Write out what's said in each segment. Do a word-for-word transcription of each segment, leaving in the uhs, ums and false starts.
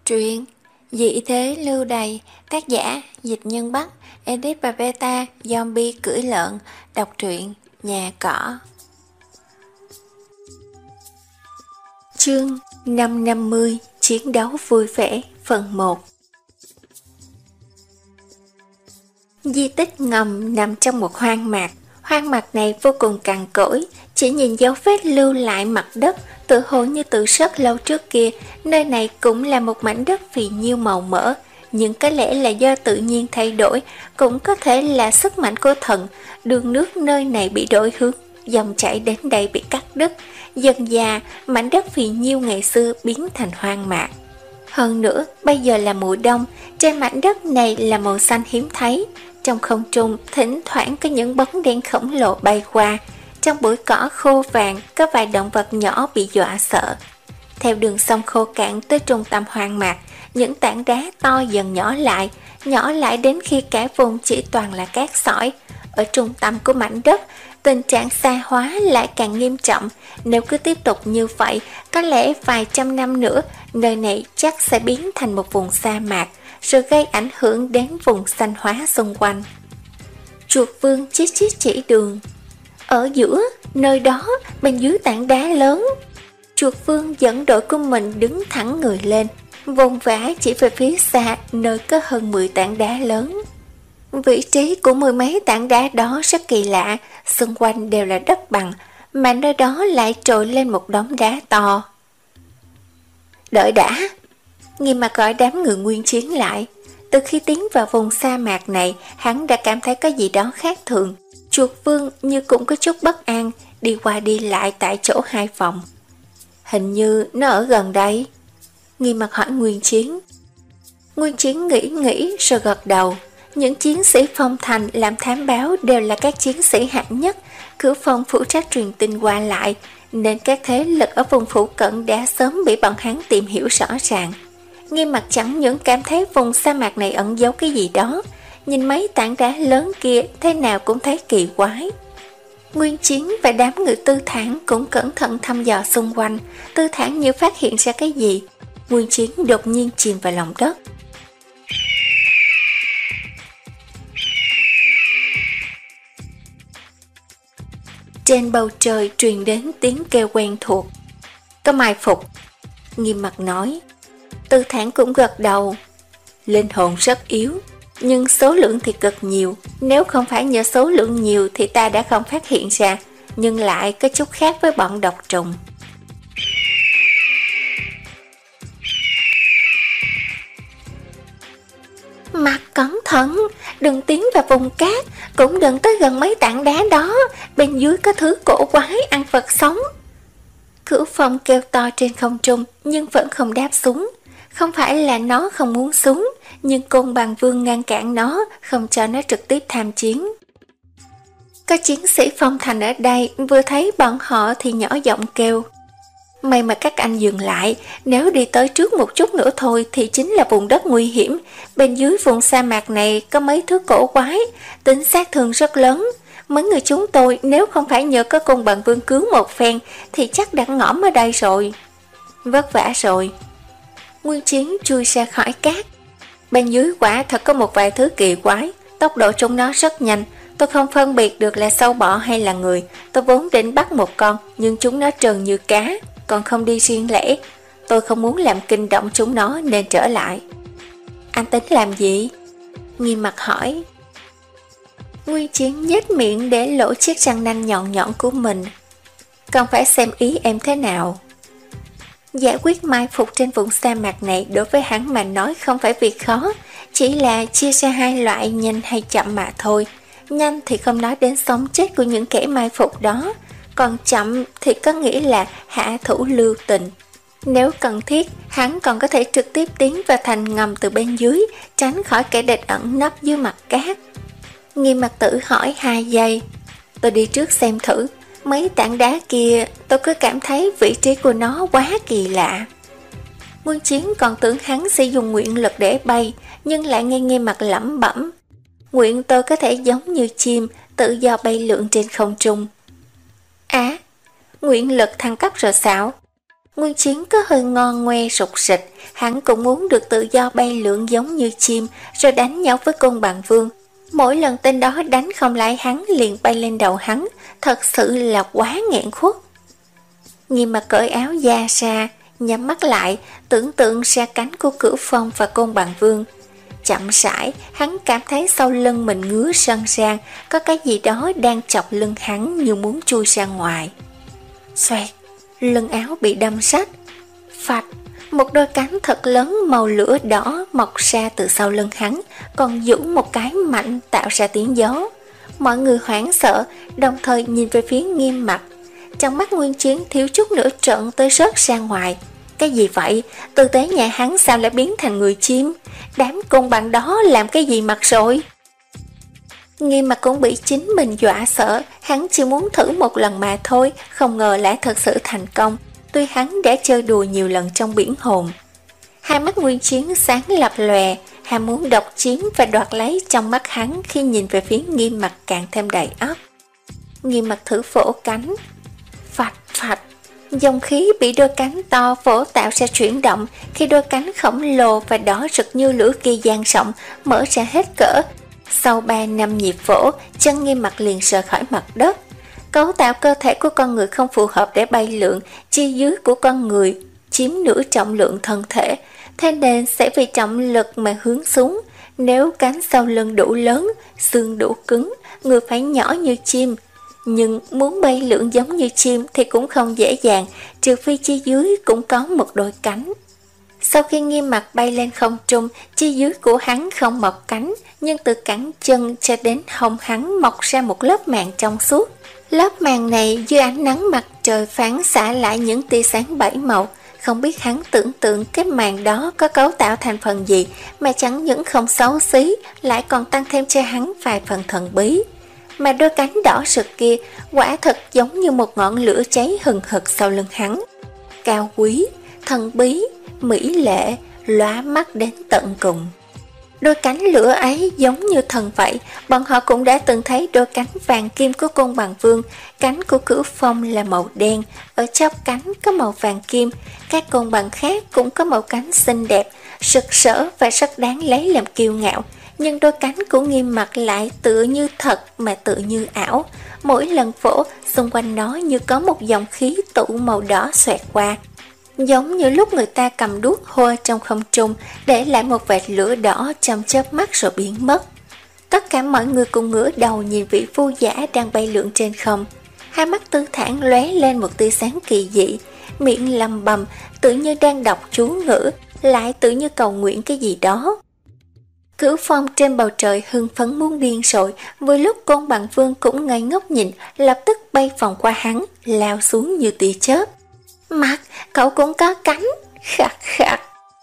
Truyện Dị thế lưu đày, tác giả Dịch Nhân Bắc, edit và beta Zombie cưỡi lợn. Đọc truyện Nhà Cỏ. Chương năm trăm năm mươi Chiến đấu vui vẻ phần một. Di tích ngầm nằm trong một hoang mạc. Hoang mạc này vô cùng cằn cỗi, chỉ nhìn dấu vết lưu lại mặt đất, tự hồ như từ rất lâu trước kia. Nơi này cũng là một mảnh đất phì nhiêu màu mỡ, nhưng có lẽ là do tự nhiên thay đổi, cũng có thể là sức mạnh của thần. Đường nước nơi này bị đổi hướng, dòng chảy đến đây bị cắt đứt. Dần dà, mảnh đất phì nhiêu ngày xưa biến thành hoang mạc. Hơn nữa, bây giờ là mùa đông, trên mảnh đất này là màu xanh hiếm thấy. Trong không trung, thỉnh thoảng có những bóng đen khổng lồ bay qua. Trong bụi cỏ khô vàng, có vài động vật nhỏ bị dọa sợ. Theo đường sông khô cạn tới trung tâm hoang mạc, những tảng đá to dần nhỏ lại, nhỏ lại đến khi cả vùng chỉ toàn là cát sỏi. Ở trung tâm của mảnh đất, tình trạng xa hóa lại càng nghiêm trọng. Nếu cứ tiếp tục như vậy, có lẽ vài trăm năm nữa, nơi này chắc sẽ biến thành một vùng sa mạc, rồi gây ảnh hưởng đến vùng xanh hóa xung quanh. Chuột vương chít chít chỉ đường. Ở giữa, nơi đó, bên dưới tảng đá lớn. Chuột vương dẫn đội của mình đứng thẳng người lên, vùng vã chỉ về phía xa, nơi có hơn mười tảng đá lớn. Vị trí của mười mấy tảng đá đó rất kỳ lạ, xung quanh đều là đất bằng, mà nơi đó lại trồi lên một đống đá to. Đợi đã! Nghiêm mặt gọi đám người nguyên chiến lại. Từ khi tiến vào vùng sa mạc này, hắn đã cảm thấy có gì đó khác thường. Chuột vương như cũng có chút bất an, đi qua đi lại tại chỗ hai phòng. Hình như nó ở gần đây. Nghiêm mặt hỏi Nguyên Chiến. Nguyên Chiến nghĩ nghĩ rồi gật đầu. Những chiến sĩ phong thành làm thám báo đều là các chiến sĩ hạng nhất, cửa phòng phụ trách truyền tin qua lại, nên các thế lực ở vùng phụ cận đã sớm bị bọn hắn tìm hiểu rõ ràng. Nghiêm mặt chẳng những cảm thấy vùng sa mạc này ẩn giấu cái gì đó, nhìn mấy tảng đá lớn kia thế nào cũng thấy kỳ quái. Nguyên Chiến và đám người Tư Thản cũng cẩn thận thăm dò xung quanh. Tư Thản như phát hiện ra cái gì. Nguyên Chiến đột nhiên chìm vào lòng đất. Trên bầu trời truyền đến tiếng kêu quen thuộc. Có mai phục. Nghiêm mặt nói. Tư Thản cũng gật đầu. Linh hồn rất yếu, nhưng số lượng thì cực nhiều. Nếu không phải nhờ số lượng nhiều thì ta đã không phát hiện ra, nhưng lại có chút khác với bọn độc trùng. Mặt cẩn thận, đừng tiến vào vùng cát, cũng đừng tới gần mấy tảng đá đó, bên dưới có thứ cổ quái ăn vật sống. Cửu Phong kêu to trên không trung nhưng vẫn không đáp xuống. Không phải là nó không muốn xuống, nhưng Côn Bằng Vương ngăn cản nó, không cho nó trực tiếp tham chiến. Có chiến sĩ phong thành ở đây, vừa thấy bọn họ thì nhỏ giọng kêu. May mà các anh dừng lại, nếu đi tới trước một chút nữa thôi thì chính là vùng đất nguy hiểm. Bên dưới vùng sa mạc này có mấy thứ cổ quái, tính sát thương rất lớn. Mấy người chúng tôi nếu không phải nhờ có Côn Bằng Vương cứu một phen thì chắc đã ngõm ở đây rồi. Vất vả rồi. Nguyên Chiến chui ra khỏi cát. Bên dưới quả thật có một vài thứ kỳ quái, tốc độ chúng nó rất nhanh. Tôi không phân biệt được là sâu bọ hay là người. Tôi vốn định bắt một con, nhưng chúng nó trơn như cá, còn không đi riêng lẻ. Tôi không muốn làm kinh động chúng nó nên trở lại. Anh tính làm gì? Nghiêm mặt hỏi. Nguyên Chiến nhếch miệng để lộ chiếc răng nanh nhọn nhọn của mình. Còn phải xem ý em thế nào. Giải quyết mai phục trên vùng sa mạc này đối với hắn mà nói không phải việc khó, chỉ là chia ra hai loại nhanh hay chậm mà thôi. Nhanh thì không nói đến sống chết của những kẻ mai phục đó, còn chậm thì có nghĩa là hạ thủ lưu tình. Nếu cần thiết, hắn còn có thể trực tiếp tiến vào thành ngầm từ bên dưới, tránh khỏi kẻ địch ẩn nấp dưới mặt cát. Nghiêm mặt tử hỏi hai giây. Tôi đi trước xem thử. Mấy tảng đá kia tôi cứ cảm thấy vị trí của nó quá kỳ lạ. Nguyên Chiến còn tưởng hắn sẽ dùng nguyện lực để bay, nhưng lại nghe nghe mặt lẩm bẩm. Nguyện tôi có thể giống như chim, tự do bay lượn trên không trung. Á, à, nguyện lực thăng cấp rồi sao? Nguyên Chiến có hơi ngon ngoe sục sịch, hắn cũng muốn được tự do bay lượn giống như chim, rồi đánh nhau với Côn Bằng Vương. Mỗi lần tên đó đánh không lại hắn liền bay lên đầu hắn, thật sự là quá nghẹn khuất. Nghiêm Mặt cởi áo da ra, nhắm mắt lại, tưởng tượng ra cánh của Cửu Phong và Côn Bằng Vương. Chậm rãi, hắn cảm thấy sau lưng mình ngứa sân sang, có cái gì đó đang chọc lưng hắn như muốn chui ra ngoài. Xoẹt, lưng áo bị đâm rách. Phạch, một đôi cánh thật lớn màu lửa đỏ mọc ra từ sau lưng hắn, còn giũ một cái mạnh tạo ra tiếng gió. Mọi người hoảng sợ, đồng thời nhìn về phía Nghiêm Mặt. Trong mắt Nguyên Chiến thiếu chút nữa trợn tới rớt ra ngoài. Cái gì vậy? Tư tế nhà hắn sao lại biến thành người chim? Đám côn bằng đó làm cái gì mặt rồi? Nghiêm Mặt cũng bị chính mình dọa sợ, hắn chỉ muốn thử một lần mà thôi, không ngờ lại thật sự thành công, tuy hắn đã chơi đùa nhiều lần trong biển hồn. Hai mắt Nguyên Chiến sáng lập lòe, ham muốn độc chiếm và đoạt lấy trong mắt hắn khi nhìn về phía Nghiêm Mặt càng thêm đầy ắp. Nghiêm Mặt thử vỗ cánh. Phạch phạch, dòng khí bị đôi cánh to vỗ tạo ra chuyển động, khi đôi cánh khổng lồ và đỏ rực như lửa kia dang rộng mở ra hết cỡ. Sau ba năm nhịp vỗ, chân Nghiêm Mặt liền rời khỏi mặt đất. Cấu tạo cơ thể của con người không phù hợp để bay lượn, chi dưới của con người chiếm nửa trọng lượng thân thể, thế nên sẽ vì trọng lực mà hướng xuống. Nếu cánh sau lưng đủ lớn, xương đủ cứng, người phải nhỏ như chim. Nhưng muốn bay lượn giống như chim thì cũng không dễ dàng, trừ phi chi dưới cũng có một đôi cánh. Sau khi Nghiêm Mặt bay lên không trung, chi dưới của hắn không mọc cánh, nhưng từ cẳng chân cho đến hông hắn mọc ra một lớp màng trong suốt. Lớp màng này dưới ánh nắng mặt trời phản xạ lại những tia sáng bảy màu. Không biết hắn tưởng tượng cái màng đó có cấu tạo thành phần gì, mà chẳng những không xấu xí, lại còn tăng thêm cho hắn vài phần thần bí. Mà đôi cánh đỏ rực kia quả thật giống như một ngọn lửa cháy hừng hực sau lưng hắn. Cao quý, thần bí, mỹ lệ, lóa mắt đến tận cùng. Đôi cánh lửa ấy giống như thần vậy, bọn họ cũng đã từng thấy đôi cánh vàng kim của Côn Bằng Vương. Cánh của Cửu Phong là màu đen, ở chóp cánh có màu vàng kim. Các côn bằng khác cũng có màu cánh xinh đẹp, sực sỡ và rất đáng lấy làm kiêu ngạo. Nhưng đôi cánh của Nghiêm Mặt lại tựa như thật mà tựa như ảo. Mỗi lần vỗ, xung quanh nó như có một dòng khí tụ màu đỏ xoẹt qua, giống như lúc người ta cầm đuốc hôi trong không trung, để lại một vệt lửa đỏ trong chớp mắt rồi biến mất. Tất cả mọi người cùng ngửa đầu nhìn vị phu giả đang bay lượn trên không. Hai mắt Tư Thản lóe lên một tia sáng kỳ dị, miệng lầm bầm, tự như đang đọc chú ngữ, lại tự như cầu nguyện cái gì đó. Cửu Phong trên bầu trời hưng phấn muốn điên rồi, vừa lúc Côn Bằng Vương cũng ngây ngốc nhìn, lập tức bay vòng qua hắn, lao xuống như tia chớp. Mặt, cậu cũng có cánh, khạc khạc.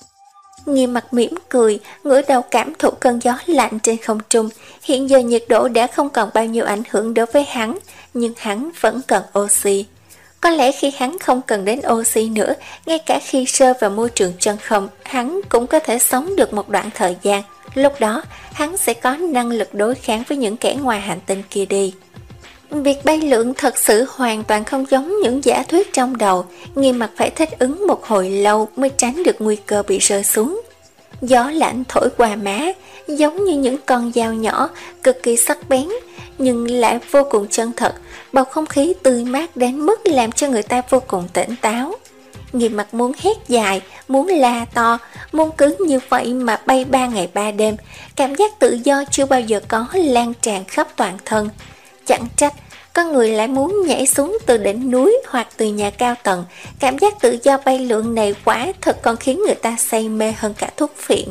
Nghiêm Mặt mỉm cười, ngửa đầu cảm thụ cơn gió lạnh trên không trung. Hiện giờ nhiệt độ đã không còn bao nhiêu ảnh hưởng đối với hắn, nhưng hắn vẫn cần oxy. Có lẽ khi hắn không cần đến oxy nữa, ngay cả khi rơi vào môi trường chân không, hắn cũng có thể sống được một đoạn thời gian. Lúc đó, hắn sẽ có năng lực đối kháng với những kẻ ngoài hành tinh kia đi. Việc bay lượn thật sự hoàn toàn không giống những giả thuyết trong đầu, Nghiêm Mặt phải thích ứng một hồi lâu mới tránh được nguy cơ bị rơi xuống. Gió lạnh thổi qua má, giống như những con dao nhỏ, cực kỳ sắc bén, nhưng lại vô cùng chân thật, bầu không khí tươi mát đến mức làm cho người ta vô cùng tỉnh táo. Nghiêm Mặt muốn hét dài, muốn la to, muốn cứ như vậy mà bay ba ngày ba đêm, cảm giác tự do chưa bao giờ có lan tràn khắp toàn thân. Chẳng trách, có người lại muốn nhảy xuống từ đỉnh núi hoặc từ nhà cao tầng, cảm giác tự do bay lượn này quả thật còn khiến người ta say mê hơn cả thuốc phiện.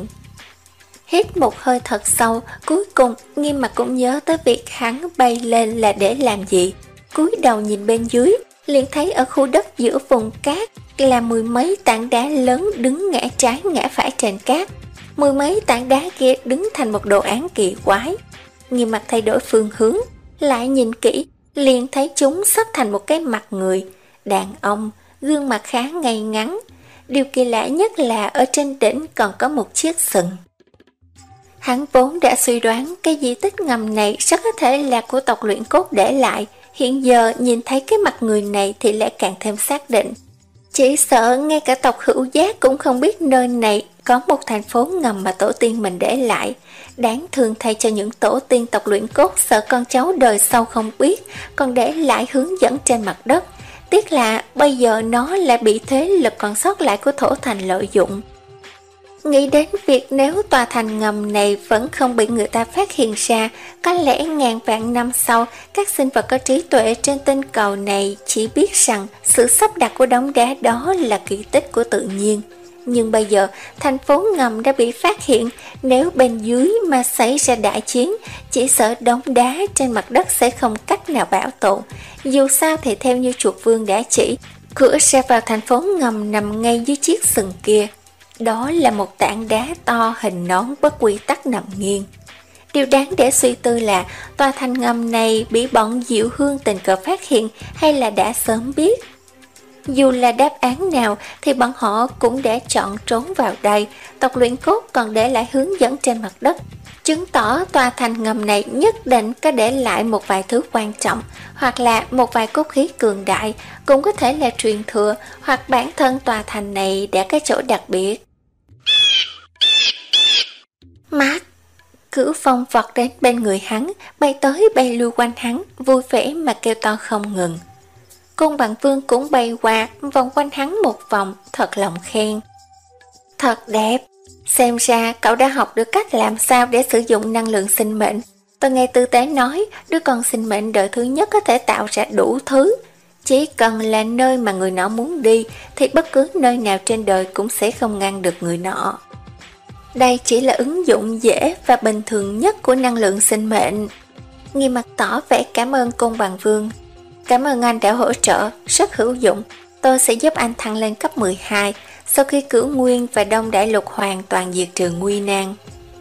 Hít một hơi thật sâu, cuối cùng Nghiêm Mặt cũng nhớ tới việc hắn bay lên là để làm gì. Cúi đầu nhìn bên dưới, liền thấy ở khu đất giữa vùng cát là mười mấy tảng đá lớn đứng ngã trái ngã phải trên cát. Mười mấy tảng đá kia đứng thành một đồ án kỳ quái. Nghiêm Mặt thay đổi phương hướng, lại nhìn kỹ, liền thấy chúng sắp thành một cái mặt người, đàn ông, gương mặt khá ngay ngắn. Điều kỳ lạ nhất là ở trên đỉnh còn có một chiếc sừng. Hắn vốn đã suy đoán cái di tích ngầm này rất có thể là của tộc Luyện Cốt để lại, hiện giờ nhìn thấy cái mặt người này thì lại càng thêm xác định. Chỉ sợ ngay cả tộc Hữu Giác cũng không biết nơi này có một thành phố ngầm mà tổ tiên mình để lại. Đáng thương thay cho những tổ tiên tộc Luyện Cốt, sợ con cháu đời sau không biết, còn để lại hướng dẫn trên mặt đất. Tiếc là bây giờ nó lại bị thế lực còn sót lại của thổ thành lợi dụng. Nghĩ đến việc nếu tòa thành ngầm này vẫn không bị người ta phát hiện ra, có lẽ ngàn vạn năm sau, các sinh vật có trí tuệ trên tinh cầu này chỉ biết rằng sự sắp đặt của đống đá đó là kỳ tích của tự nhiên. Nhưng bây giờ, thành phố ngầm đã bị phát hiện, nếu bên dưới mà xảy ra đại chiến, chỉ sợ đống đá trên mặt đất sẽ không cách nào bảo tồn. Dù sao thì theo như chuột vương đã chỉ, cửa ra vào thành phố ngầm nằm ngay dưới chiếc sừng kia. Đó là một tảng đá to hình nón bất quy tắc nằm nghiêng. Điều đáng để suy tư là tòa thành ngầm này bị bọn Diệu Hương tình cờ phát hiện hay là đã sớm biết. Dù là đáp án nào thì bọn họ cũng đã chọn trốn vào đây. Tộc Luyện Cốt còn để lại hướng dẫn trên mặt đất, chứng tỏ tòa thành ngầm này nhất định có để lại một vài thứ quan trọng, hoặc là một vài cốt khí cường đại, cũng có thể là truyền thừa, hoặc bản thân tòa thành này đã có chỗ đặc biệt. Mát! Cửu Phong vọt đến bên người hắn, bay tới bay lui quanh hắn, vui vẻ mà kêu to không ngừng. Côn Bằng Vương cũng bay qua, vòng quanh hắn một vòng, thật lòng khen. Thật đẹp! Xem ra cậu đã học được cách làm sao để sử dụng năng lượng sinh mệnh. Tôi nghe Tư Tế nói, đứa con sinh mệnh đời thứ nhất có thể tạo ra đủ thứ. Chỉ cần là nơi mà người nọ muốn đi, thì bất cứ nơi nào trên đời cũng sẽ không ngăn được người nọ. Đây chỉ là ứng dụng dễ và bình thường nhất của năng lượng sinh mệnh. Nghiêm Mặt tỏ vẻ cảm ơn Côn Bằng Vương. Cảm ơn anh đã hỗ trợ, rất hữu dụng. Tôi sẽ giúp anh thăng lên cấp mười hai, sau khi Cửu Nguyên và Đông Đại Lục hoàn toàn diệt trừ nguy nan.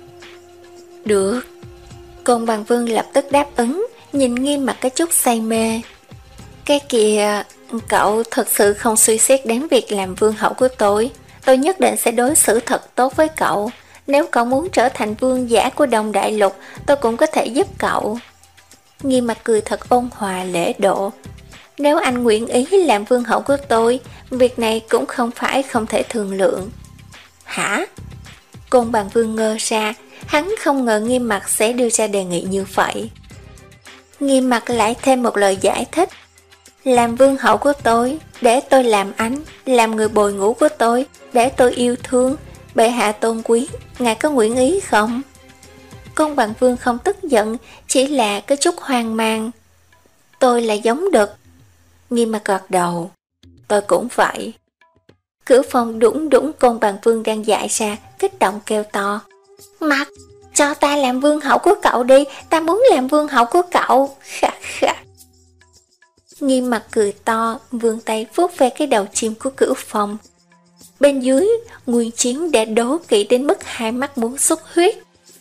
Được. Côn Bằng Vương lập tức đáp ứng, nhìn Nghiêm Mặt cái chút say mê. Cái kìa, cậu thật sự không suy xét đến việc làm vương hậu của tôi. Tôi nhất định sẽ đối xử thật tốt với cậu. Nếu cậu muốn trở thành vương giả của Đông Đại Lục, tôi cũng có thể giúp cậu. Nghiêm Mặt cười thật ôn hòa lễ độ. Nếu anh nguyện ý làm vương hậu của tôi, việc này cũng không phải không thể thương lượng. Hả? Côn Bằng Vương ngơ ra, hắn không ngờ Nghiêm Mặt sẽ đưa ra đề nghị như vậy. Nghiêm Mặt lại thêm một lời giải thích. Làm vương hậu của tôi, để tôi làm ánh, làm người bồi ngủ của tôi, để tôi yêu thương, bệ hạ tôn quý, ngài có nguyện ý không? Côn Bằng Vương không tức giận, chỉ là có chút hoang mang. Tôi là giống đực. Nghiêm Mặt gật đầu. Tôi cũng vậy. Cửu Phong đủng đủng Côn Bằng Vương đang dại ra, kích động kêu to. Mặt, cho ta làm vương hậu của cậu đi, ta muốn làm vương hậu của cậu. Khà khà. Nghiêm Mặt cười to, vươn tay vuốt ve cái đầu chim của Cửu Phong. Bên dưới, Nguyên Chiến đã đố kỵ đến mức hai mắt muốn xuất huyết.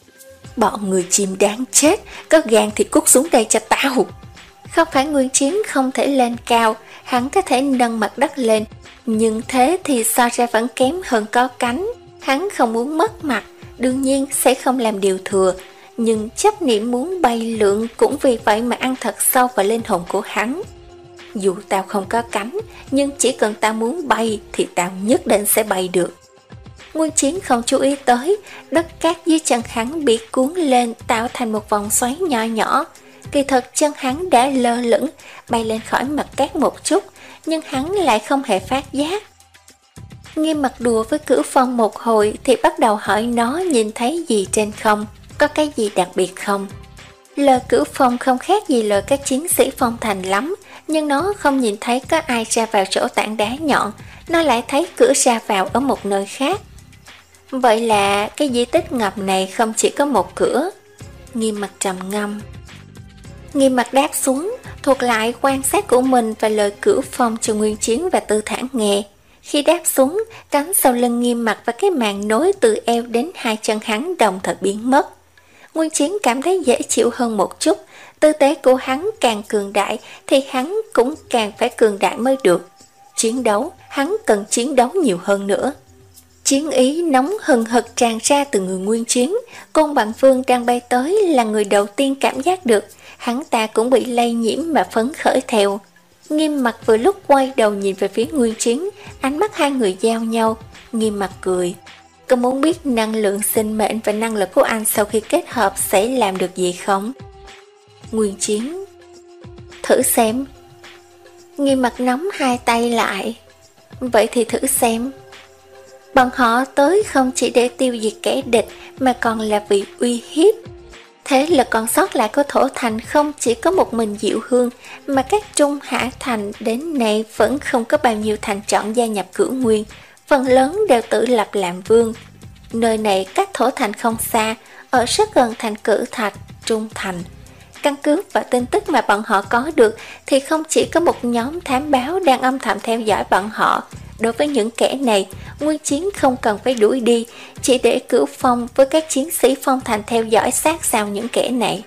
Bọn người chim đáng chết, có gan thì cút xuống đây cho tao. Không phải Nguyên Chiến không thể lên cao, hắn có thể nâng mặt đất lên, nhưng thế thì so ra vẫn kém hơn có cánh. Hắn không muốn mất mặt, đương nhiên sẽ không làm điều thừa, nhưng chấp niệm muốn bay lượn cũng vì vậy mà ăn thật sâu vào linh hồn của hắn. Dù tao không có cánh, nhưng chỉ cần tao muốn bay thì tao nhất định sẽ bay được. Nguyên Chiến không chú ý tới, đất cát dưới chân hắn bị cuốn lên tạo thành một vòng xoáy nhỏ nhỏ. Kỳ thật chân hắn đã lơ lửng, bay lên khỏi mặt cát một chút, nhưng hắn lại không hề phát giác. Nghiêm Mặt đùa với Cửu Phong một hồi thì bắt đầu hỏi nó nhìn thấy gì trên không, có cái gì đặc biệt không. Lời Cửu Phong không khác gì lời các chiến sĩ phong thành lắm, nhưng nó không nhìn thấy có ai ra vào chỗ tảng đá nhọn, nó lại thấy cửa ra vào ở một nơi khác. Vậy là cái di tích ngầm này không chỉ có một cửa. Nghiêm Mặt trầm ngâm. Nghiêm Mặt đáp xuống, thuật lại quan sát của mình và lời Cửu Phong cho Nguyên Chiến và Tư Thản nghe. Khi đáp xuống, cánh sau lưng Nghiêm Mặt và cái màn nối từ eo đến hai chân hắn đồng thời biến mất. Nguyên Chiến cảm thấy dễ chịu hơn một chút. Tư thế của hắn càng cường đại thì hắn cũng càng phải cường đại mới được. Chiến đấu, hắn cần chiến đấu nhiều hơn nữa. Chiến ý nóng hừng hực tràn ra từ người Nguyên Chiến. Côn Bằng Vương đang bay tới là người đầu tiên cảm giác được. Hắn ta cũng bị lây nhiễm mà phấn khởi theo. Nghiêm Mặc vừa lúc quay đầu nhìn về phía Nguyên Chiến, ánh mắt hai người giao nhau. Nghiêm Mặc cười. Có muốn biết năng lượng sinh mệnh và năng lực của anh sau khi kết hợp sẽ làm được gì không? Nguyên Chiến. Thử xem. Nghiêm Mặc nắm hai tay lại. Vậy thì thử xem. Bọn họ tới không chỉ để tiêu diệt kẻ địch mà còn là vì uy hiếp. Thế lực còn sót lại của Thổ Thành không chỉ có một mình Diệu Hương, mà các Trung Hạ Thành đến nay vẫn không có bao nhiêu thành chọn gia nhập Cửu Nguyên, phần lớn đều tự lập làm vương. Nơi này cách Thổ Thành không xa, ở rất gần thành Cử Thạch, Trung Thành. Căn cứ và tin tức mà bọn họ có được thì không chỉ có một nhóm thám báo đang âm thầm theo dõi bọn họ. Đối với những kẻ này, Nguyên Chiến không cần phải đuổi đi, chỉ để Cửu Phong với các chiến sĩ Phong Thành theo dõi sát sao những kẻ này.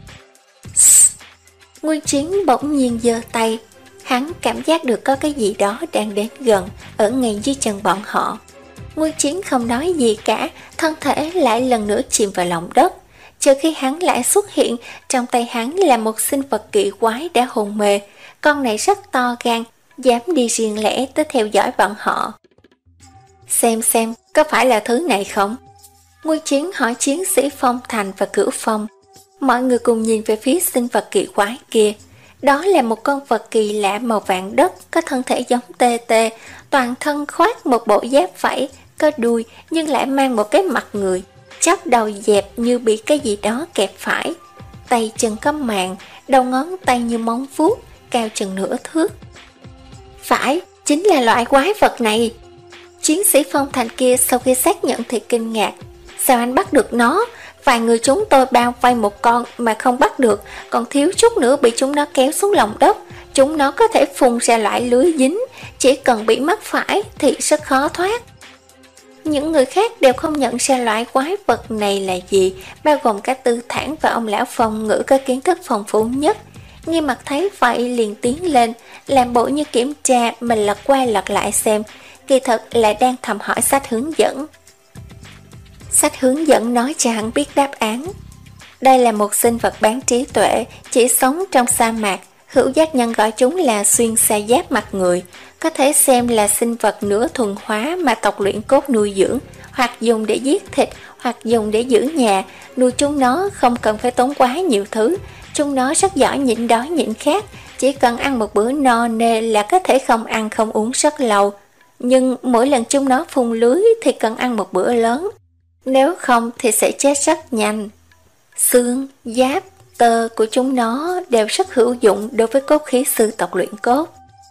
Nguyên Chiến bỗng nhiên giơ tay, hắn cảm giác được có cái gì đó đang đến gần, ở ngay dưới chân bọn họ. Nguyên Chiến không nói gì cả, thân thể lại lần nữa chìm vào lòng đất. Chờ khi hắn lại xuất hiện, trong tay hắn là một sinh vật kỳ quái đã hôn mê. Con này rất to gan, dám đi riêng lẻ tới theo dõi bọn họ. Xem xem, có phải là thứ này không? Nguyên Chiến hỏi chiến sĩ Phong Thành và Cửu Phong. Mọi người cùng nhìn về phía sinh vật kỳ quái kia. Đó là một con vật kỳ lạ màu vàng đất, có thân thể giống tê tê, toàn thân khoác một bộ giáp vảy, có đuôi nhưng lại mang một cái mặt người, chóp đầu dẹp như bị cái gì đó kẹp phải. Tay chân có màng, đầu ngón tay như móng vuốt, cao chừng nửa thước. Phải, chính là loại quái vật này. Chiến sĩ Phong Thành kia sau khi xác nhận thì kinh ngạc. Sao anh bắt được nó? Vài người chúng tôi bao vây một con mà không bắt được, còn thiếu chút nữa bị chúng nó kéo xuống lòng đất. Chúng nó có thể phun ra loại lưới dính, chỉ cần bị mắc phải thì rất khó thoát. Những người khác đều không nhận ra loại quái vật này là gì, bao gồm cả Tư Thản và ông lão Phong Ngữ có kiến thức phong phú nhất. Nghiêm Mặc thấy vậy liền tiến lên, làm bộ như kiểm tra, mình lật qua lật lại xem, kỳ thực là đang thầm hỏi sách hướng dẫn. Sách hướng dẫn nói cho hắn biết đáp án. Đây là một sinh vật bán trí tuệ, chỉ sống trong sa mạc, hữu giác nhân gọi chúng là xuyên sa giáp mặt người, có thể xem là sinh vật nửa thuần hóa mà tộc luyện cốt nuôi dưỡng, hoặc dùng để giết thịt, hoặc dùng để giữ nhà. Nuôi chúng nó không cần phải tốn quá nhiều thứ, chúng nó rất giỏi nhịn đói nhịn khát, chỉ cần ăn một bữa no nê là có thể không ăn không uống rất lâu. Nhưng mỗi lần chúng nó phun lưới thì cần ăn một bữa lớn, nếu không thì sẽ chết rất nhanh. Xương, giáp, tơ của chúng nó đều rất hữu dụng đối với cốt khí sư tộc luyện cốt.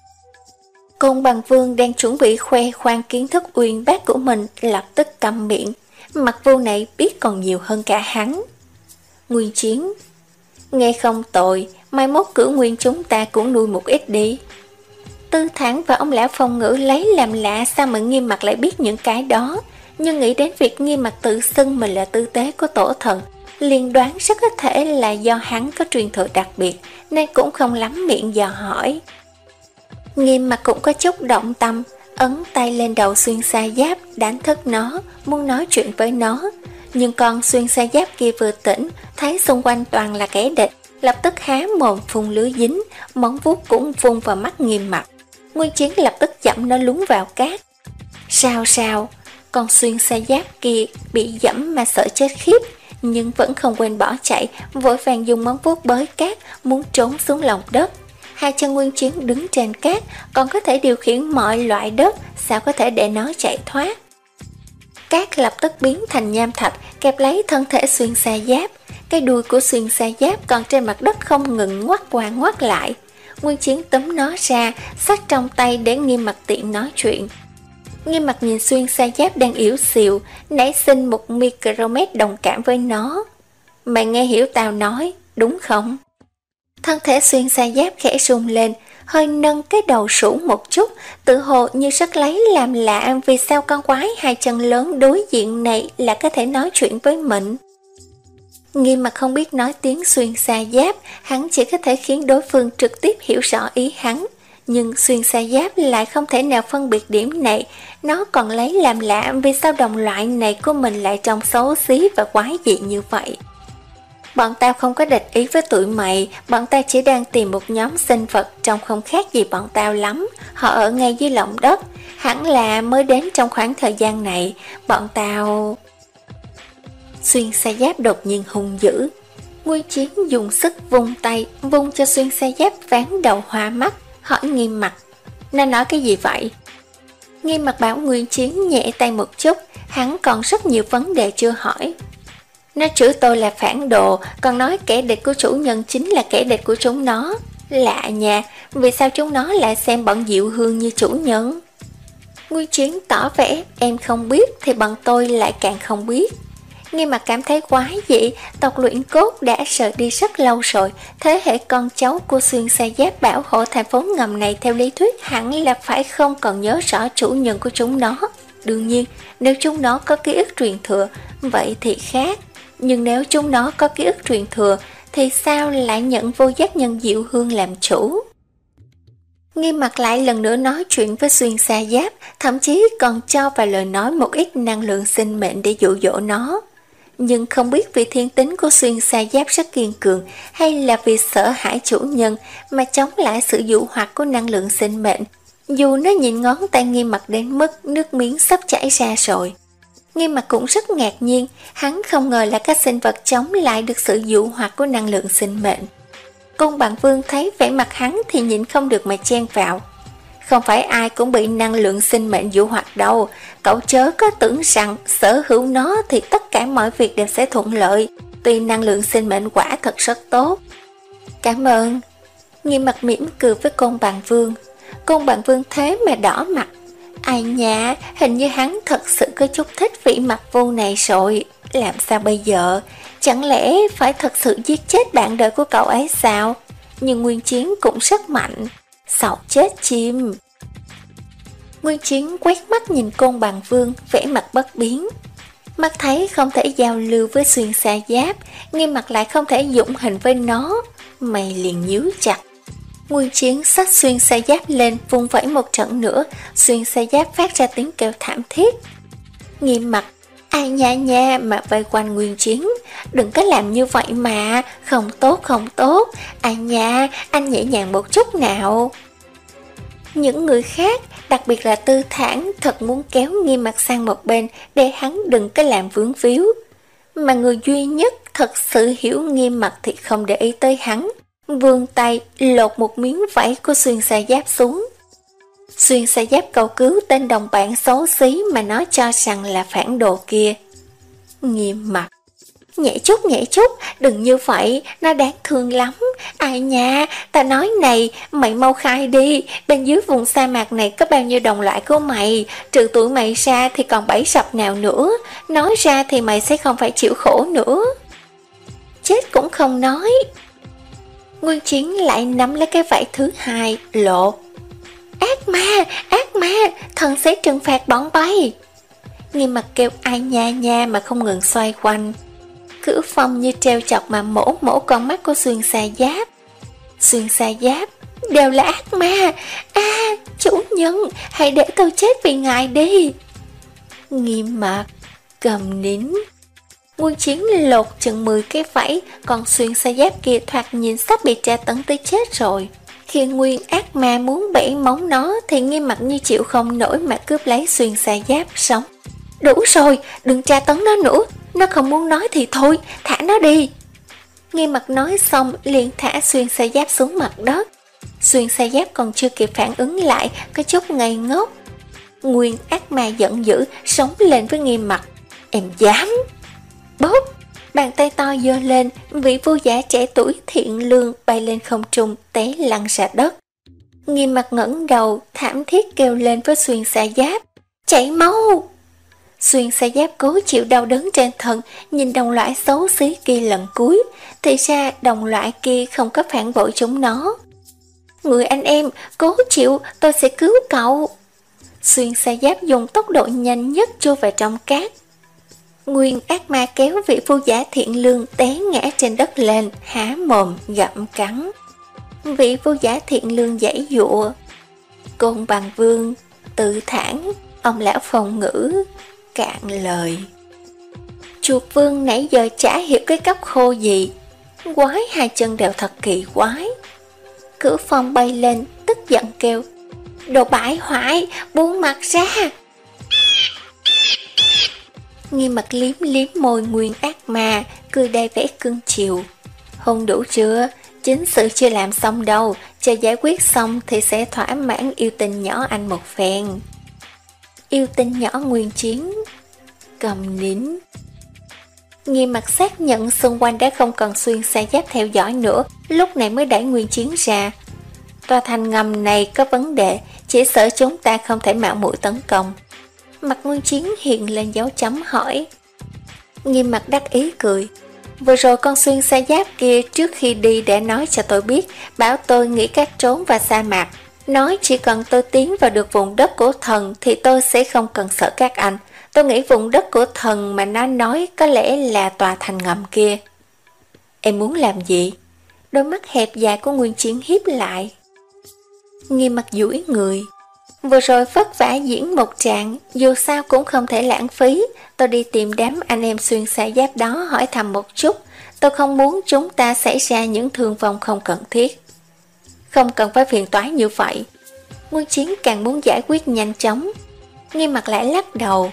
Côn Bằng Vương đang chuẩn bị khoe khoang kiến thức uyên bác của mình lập tức câm miệng. Mặt Vô này biết còn nhiều hơn cả hắn. Nguyên Chiến. Nghe không tội, mai mốt Cửu Nguyên chúng ta cũng nuôi một ít đi. Tư Thản và ông lão Phong Ngữ lấy làm lạ sao mà Nghiêm Mặc lại biết những cái đó, nhưng nghĩ đến việc Nghiêm Mặc tự xưng mình là tư tế của tổ thần, liền đoán rất có thể là do hắn có truyền thừa đặc biệt, nên cũng không lắm miệng dò hỏi. Nghiêm Mặc cũng có chút động tâm, ấn tay lên đầu xuyên sa giáp, đánh thức nó, muốn nói chuyện với nó. Nhưng con xuyên sa giáp kia vừa tỉnh, thấy xung quanh toàn là kẻ địch, lập tức há mồm phun lưới dính, móng vuốt cũng vung vào mắt Nghiêm Mặc. Nguyên Chiến lập tức dẫm nó lún vào cát. Sao sao, con xuyên sa giáp kia bị dẫm mà sợ chết khiếp, nhưng vẫn không quên bỏ chạy, vội vàng dùng móng vuốt bới cát, muốn trốn xuống lòng đất. Hai chân Nguyên Chiến đứng trên cát, còn có thể điều khiển mọi loại đất, sao có thể để nó chạy thoát. Cát lập tức biến thành nham thạch, kẹp lấy thân thể xuyên sa giáp. Cái đuôi của xuyên sa giáp còn trên mặt đất không ngừng ngoắt qua ngoắt lại. Nguyên Chiến túm nó ra, xách trong tay để Nghiêm Mặc tiện nói chuyện. Nghiêm Mặc nhìn xuyên sa giáp đang yếu xìu, nảy sinh một micromet đồng cảm với nó. Mày nghe hiểu tao nói, đúng không? Thân thể xuyên sa giáp khẽ rung lên, hơi nâng cái đầu sủ một chút, tự hồ như rất lấy làm lạ vì sao con quái hai chân lớn đối diện này là có thể nói chuyện với mình. Nghiêm Mặc không biết nói tiếng xuyên sa giáp, hắn chỉ có thể khiến đối phương trực tiếp hiểu rõ ý hắn. Nhưng xuyên sa giáp lại không thể nào phân biệt điểm này, nó còn lấy làm lạ vì sao đồng loại này của mình lại trông xấu xí và quái dị như vậy. Bọn tao không có địch ý với tụi mày, bọn tao chỉ đang tìm một nhóm sinh vật trông không khác gì bọn tao lắm. Họ ở ngay dưới lòng đất, hẳn là mới đến trong khoảng thời gian này. Bọn tao... Xuyên Sa Giáp đột nhiên hung dữ. Nguyên Chiến dùng sức vung tay, vung cho Xuyên Sa Giáp ván đầu hoa mắt, hỏi Nghiêm Mặc: nó nói cái gì vậy? Nghiêm Mặc bảo Nguyên Chiến nhẹ tay một chút, hắn còn rất nhiều vấn đề chưa hỏi. Nó chửi tôi là phản đồ, còn nói kẻ địch của chủ nhân chính là kẻ địch của chúng nó. Lạ nha, vì sao chúng nó lại xem bọn Diệu Hương như chủ nhân? Nguyên Chiến tỏ vẻ: em không biết thì bọn tôi lại càng không biết. Nghiêm Mặc cảm thấy quái dị, tộc luyện cốt đã sợ đi rất lâu rồi, thế hệ con cháu của Xuyên Sa Giáp bảo hộ thành phố ngầm này theo lý thuyết hẳn là phải không còn nhớ rõ chủ nhân của chúng nó. Đương nhiên, nếu chúng nó có ký ức truyền thừa, vậy thì khác. Nhưng nếu chúng nó có ký ức truyền thừa, thì sao lại nhận vô giác nhân Diệu Hương làm chủ? Nghiêm Mặc lại lần nữa nói chuyện với Xuyên Sa Giáp, thậm chí còn cho vào lời nói một ít năng lượng sinh mệnh để dụ dỗ nó. Nhưng không biết vì thiên tính của Xuyên Sa Giáp rất kiên cường, hay là vì sợ hãi chủ nhân mà chống lại sự dụ hoặc của năng lượng sinh mệnh, dù nó nhìn ngón tay Nghiêm Mặc đến mức nước miếng sắp chảy ra rồi. Nghiêm Mặc cũng rất ngạc nhiên, hắn không ngờ là các sinh vật chống lại được sự dụ hoặc của năng lượng sinh mệnh. Côn Bằng Vương thấy vẻ mặt hắn thì nhịn không được mà chen vào: không phải ai cũng bị năng lượng sinh mệnh dụ hoặc đâu, cậu chớ có tưởng rằng sở hữu nó thì tất cả mọi việc đều sẽ thuận lợi, tuy năng lượng sinh mệnh quả thật rất tốt. Cảm ơn. Nghiêm Mặc mỉm cười với Côn Bằng Vương. Côn Bằng Vương thế mà đỏ mặt. Ai nhá, hình như hắn thật sự có chút thích vị mặt vô này rồi. Làm sao bây giờ? Chẳng lẽ phải thật sự giết chết bạn đời của cậu ấy sao? Nhưng Nguyên Chiến cũng rất mạnh. Sọc chết chim. Nguyên Chiến quét mắt nhìn Côn Bằng Vương, vẻ mặt bất biến. Mắt thấy không thể giao lưu với Xuyên Sa Giáp, Nghiêm Mặc lại không thể dụng hình với nó, mày liền nhíu chặt. Nguyên Chiến xách Xuyên Sa Giáp lên, vung vẫy một trận nữa, Xuyên Sa Giáp phát ra tiếng kêu thảm thiết. Nghiêm Mặc: ai nha nha mà vây quanh Nguyên Chiến, đừng có làm như vậy mà, không tốt không tốt, ai nha, anh nhẹ nhàng một chút nào. Những người khác, đặc biệt là Tư Thản, thật muốn kéo Nghiêm Mặc sang một bên để hắn đừng có làm vướng víu. Mà người duy nhất thật sự hiểu Nghiêm Mặc thì không để ý tới hắn, vươn tay lột một miếng vảy của Xuyên Sa Giáp xuống. Xuyên Sa Giáp cầu cứu tên đồng bạn xấu xí mà nó cho rằng là phản đồ kia. Nghiêm Mặc: nhẹ chút nhẹ chút, đừng như vậy, nó đáng thương lắm. Ai nha, ta nói này, mày mau khai đi, bên dưới vùng sa mạc này có bao nhiêu đồng loại của mày, trừ tụi mày ra thì còn bẫy sập nào nữa, nói ra thì mày sẽ không phải chịu khổ nữa. Chết cũng không nói. Nguyên Chiến lại nắm lấy cái vảy thứ hai, lộ. Ác ma, ác ma, thần sẽ trừng phạt bọn bay. Nghiêm Mặc kêu ai nha nha mà không ngừng xoay quanh. Cửu Phong như treo chọc mà mổ mổ con mắt của Xuyên Sa Giáp. Xuyên Sa Giáp: đều là ác ma. A, à, chủ nhân, hãy để tôi chết vì ngài đi. Nghiêm Mặc: cầm nín. Nguyên Chiến lột chừng mười cái vảy, còn Xuyên Sa Giáp kia thoạt nhìn sắp bị tra tấn tới chết rồi. Khi Nguyên ác ma muốn bẻ móng nó thì Nghiêm Mặc như chịu không nổi mà cướp lấy Xuyên Sa Giáp sống. Đủ rồi, đừng tra tấn nó nữa, nó không muốn nói thì thôi, thả nó đi. Nghiêm Mặc nói xong liền thả Xuyên Sa Giáp xuống mặt đất. Xuyên Sa Giáp còn chưa kịp phản ứng lại, có chút ngây ngốc. Nguyên ác ma giận dữ sống lên với Nghiêm Mặc: em dám. Bốp, bàn tay to giơ lên, vị vua giả trẻ tuổi thiện lương bay lên không trung, té lăn ra đất. Nghiêm Mặc ngẩng đầu, thảm thiết kêu lên với Xuyên Sa Giáp: chạy mau. Xuyên Sa Giáp cố chịu đau đớn trên thân, nhìn đồng loại xấu xí kia lần cuối, thì ra đồng loại kia không có phản bội chúng nó. Người anh em, cố chịu, tôi sẽ cứu cậu. Xuyên Sa Giáp dùng tốc độ nhanh nhất chui vào trong cát. Nguyên ác ma kéo vị phu giả thiện lương té ngã trên đất lên, há mồm gặm cắn. Vị phu giả thiện lương giãy giụa. Côn Bằng Vương, Tư Thản, ông lão phòng ngữ, cạn lời. Chuột Vương nãy giờ chả hiểu cái cốc khô gì, Quái hai chân đều thật kỳ quái. Cửu Phong bay lên, tức giận kêu: Đồ bãi hoại, buông mặt ra. Nghiêm Mặt liếm liếm môi nguyên ác ma, cười đầy vẻ cưng chiều. Hôn đủ chưa? Chính sự chưa làm xong đâu, chờ giải quyết xong thì sẽ thỏa mãn yêu tinh nhỏ anh một phen. Yêu tinh nhỏ Nguyên Chiến cầm nín. Nghiêm Mặt xác nhận xung quanh đã không cần xuyên xe giáp theo dõi nữa, lúc này mới đẩy Nguyên Chiến ra. Tòa thành ngầm này có vấn đề, chỉ sợ chúng ta không thể mạo muội tấn công. Mặt Nguyên Chiến hiện lên dấu chấm hỏi. Nghiêm Mặt đắc ý cười. Vừa rồi con xuyên xe giáp kia trước khi đi đã nói cho tôi biết, bảo tôi nghĩ các trốn và sa mạc. Nói chỉ cần tôi tiến vào được vùng đất của thần thì tôi sẽ không cần sợ các anh. Tôi nghĩ vùng đất của thần mà nó nói có lẽ là tòa thành ngầm kia. Em muốn làm gì? Đôi mắt hẹp dài của Nguyên Chiến hiếp lại. Nghiêm Mặt duỗi người. Vừa rồi vất vả diễn một trạng, dù sao cũng không thể lãng phí. Tôi đi tìm đám anh em xuyên xa giáp đó hỏi thăm một chút. Tôi không muốn chúng ta xảy ra những thương vong không cần thiết. Không cần phải phiền toái như vậy. Nguyên Chiến càng muốn giải quyết nhanh chóng. Nghiêm Mặt lại lắc đầu.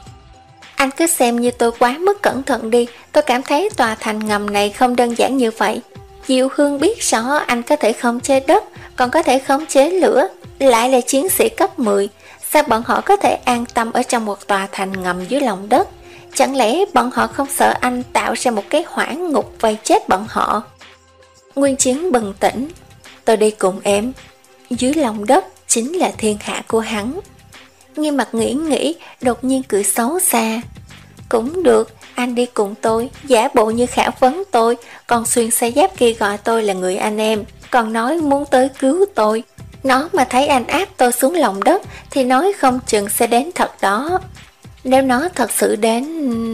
Anh cứ xem như tôi quá mức cẩn thận đi. Tôi cảm thấy tòa thành ngầm này không đơn giản như vậy. Diệu Hương biết rõ anh có thể khống chế đất, còn có thể khống chế lửa, lại là chiến sĩ cấp mười. Sao bọn họ có thể an tâm ở trong một tòa thành ngầm dưới lòng đất? Chẳng lẽ bọn họ không sợ anh tạo ra một cái hỏa ngục vây chết bọn họ? Nguyên Chiến bừng tỉnh. Tôi đi cùng em. Dưới lòng đất chính là thiên hạ của hắn. Nghiêm Mặt nghĩ nghĩ, đột nhiên cười xấu xa. Cũng được, anh đi cùng tôi, giả bộ như khảo vấn tôi, còn xuyên xe giáp kia gọi tôi là người anh em, còn nói muốn tới cứu tôi. Nó mà thấy anh áp tôi xuống lòng đất thì nói không chừng sẽ đến thật đó. Nếu nó thật sự đến...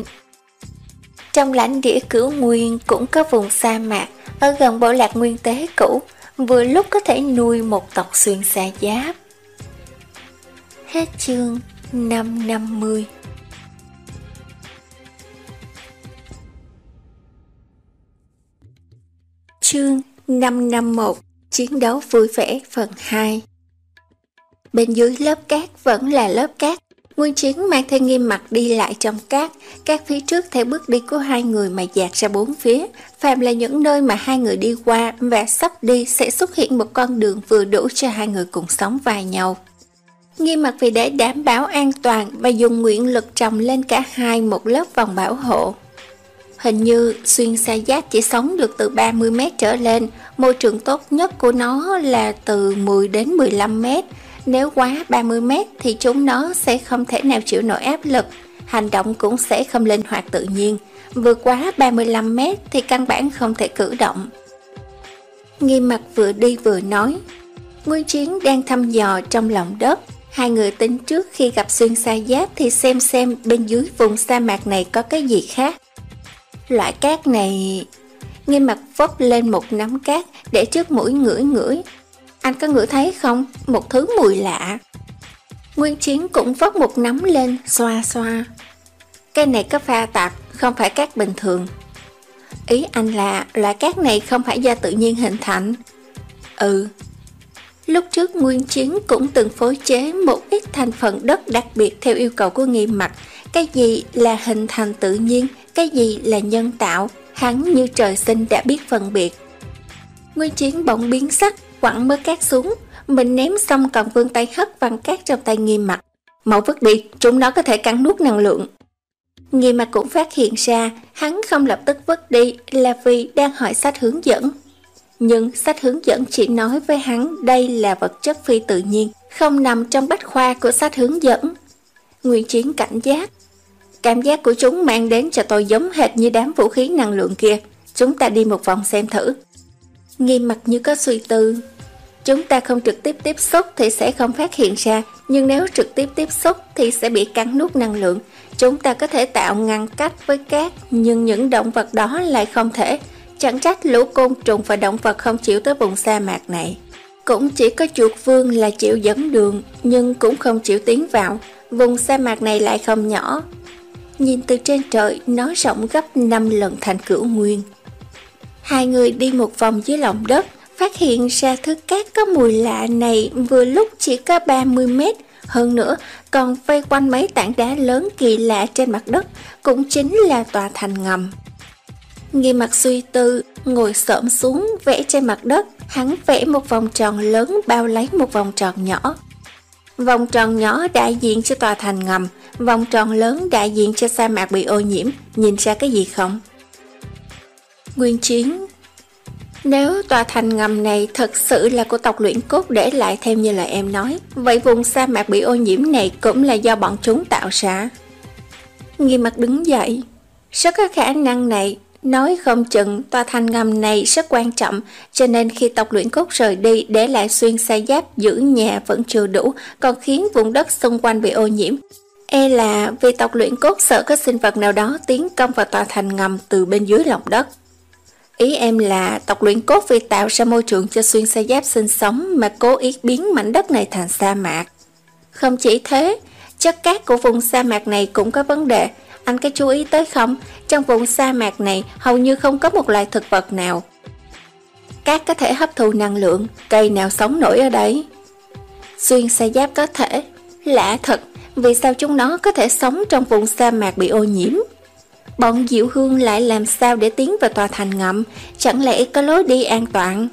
Trong lãnh địa Cửu Nguyên cũng có vùng sa mạc ở gần bộ lạc nguyên tế cũ, vừa lúc có thể nuôi một tộc xuyên xa giáp. Hết chương năm trăm năm mươi. Chương năm trăm năm mươi mốt. Chiến đấu vui vẻ phần hai. Bên dưới lớp cát vẫn là lớp cát. Nguyên Chiến mang theo Nghiêm Mặt đi lại trong cát. Cát phía trước theo bước đi của hai người mà dạt ra bốn phía. Phàm là những nơi mà hai người đi qua và sắp đi sẽ xuất hiện một con đường vừa đủ cho hai người cùng sống vai nhau. Nghiêm Mặt vì để đảm bảo an toàn và dùng nguyện lực trồng lên cả hai một lớp vòng bảo hộ. Hình như xuyên xa giáp chỉ sống được từ ba mươi mét trở lên, môi trường tốt nhất của nó là từ mười đến mười lăm mét. Nếu quá ba mươi mét thì chúng nó sẽ không thể nào chịu nổi áp lực, hành động cũng sẽ không linh hoạt tự nhiên. Vượt quá ba mươi lăm mét thì căn bản không thể cử động. Nghiêm Mặt vừa đi vừa nói. Nguyên Chiến đang thăm dò trong lòng đất. Hai người tính trước khi gặp xuyên sa giáp thì xem xem bên dưới vùng sa mạc này có cái gì khác. Loại cát này... Nghiêm Mặt vốc lên một nắm cát để trước mũi ngửi ngửi. Anh có ngửi thấy không? Một thứ mùi lạ. Nguyên Chiến cũng vốc một nắm lên, xoa xoa. Cái này có pha tạp, không phải cát bình thường. Ý anh là loại cát này không phải do tự nhiên hình thành. Ừ. Lúc trước Nguyên Chiến cũng từng phối chế một ít thành phần đất đặc biệt theo yêu cầu của Nghiêm Mặt. Cái gì là hình thành tự nhiên, cái gì là nhân tạo, hắn như trời sinh đã biết phân biệt. Nguyên Chiến bỗng biến sắc, quẳng mớ cát xuống. Mình ném xong còn vươn tay hất văng cát trong tay Nghiêm Mặt. Mau vứt đi, chúng nó có thể cắn nuốt năng lượng. Nghiêm Mặt cũng phát hiện ra hắn không lập tức vứt đi là vì đang hỏi sách hướng dẫn. Nhưng sách hướng dẫn chỉ nói với hắn đây là vật chất phi tự nhiên, không nằm trong bách khoa của sách hướng dẫn. Nguyên Chiến cảnh giác. Cảm giác của chúng mang đến cho tôi giống hệt như đám vũ khí năng lượng kia. Chúng ta đi một vòng xem thử. Nghiêm Mặt như có suy tư. Chúng ta không trực tiếp tiếp xúc thì sẽ không phát hiện ra, nhưng nếu trực tiếp tiếp xúc thì sẽ bị cắn nuốt năng lượng. Chúng ta có thể tạo ngăn cách với cát, nhưng những động vật đó lại không thể. Chẳng trách lũ côn trùng và động vật không chịu tới vùng sa mạc này. Cũng chỉ có chuột vương là chịu dẫn đường, nhưng cũng không chịu tiến vào. Vùng sa mạc này lại không nhỏ. Nhìn từ trên trời, nó rộng gấp năm lần thành Cửu Nguyên. Hai người đi một vòng dưới lòng đất, phát hiện ra thứ cát có mùi lạ này vừa lúc chỉ có ba mươi mét, hơn nữa còn vây quanh mấy tảng đá lớn kỳ lạ trên mặt đất, cũng chính là tòa thành ngầm. Nghiêm Mặc suy tư, ngồi xổm xuống vẽ trên mặt đất, hắn vẽ một vòng tròn lớn bao lấy một vòng tròn nhỏ. Vòng tròn nhỏ đại diện cho tòa thành ngầm, vòng tròn lớn đại diện cho sa mạc bị ô nhiễm. Nhìn ra cái gì không? Nguyên Chiến: Nếu tòa thành ngầm này thật sự là của tộc Luyện Cốt để lại theo như lời em nói, vậy vùng sa mạc bị ô nhiễm này cũng là do bọn chúng tạo ra. Nghiêm Mặc đứng dậy: Rất có khả năng này, nói không chừng tòa thành ngầm này rất quan trọng, cho nên khi tộc Luyện Cốt rời đi để lại xuyên sa giáp giữ nhà vẫn chưa đủ, còn khiến vùng đất xung quanh bị ô nhiễm. E là vì tộc Luyện Cốt sợ có sinh vật nào đó tiến công vào tòa thành ngầm từ bên dưới lòng đất. Ý em là tộc Luyện Cốt vì tạo ra môi trường cho xuyên sa giáp sinh sống mà cố ý biến mảnh đất này thành sa mạc. Không chỉ thế, chất cát của vùng sa mạc này cũng có vấn đề. Anh có chú ý tới không? Trong vùng sa mạc này hầu như không có một loài thực vật nào. Cát có thể hấp thụ năng lượng, cây nào sống nổi ở đấy? Xuyên sa giáp có thể. Lạ thật, vì sao chúng nó có thể sống trong vùng sa mạc bị ô nhiễm? Bọn Diệu Hương lại làm sao để tiến vào tòa thành ngầm? Chẳng lẽ có lối đi an toàn?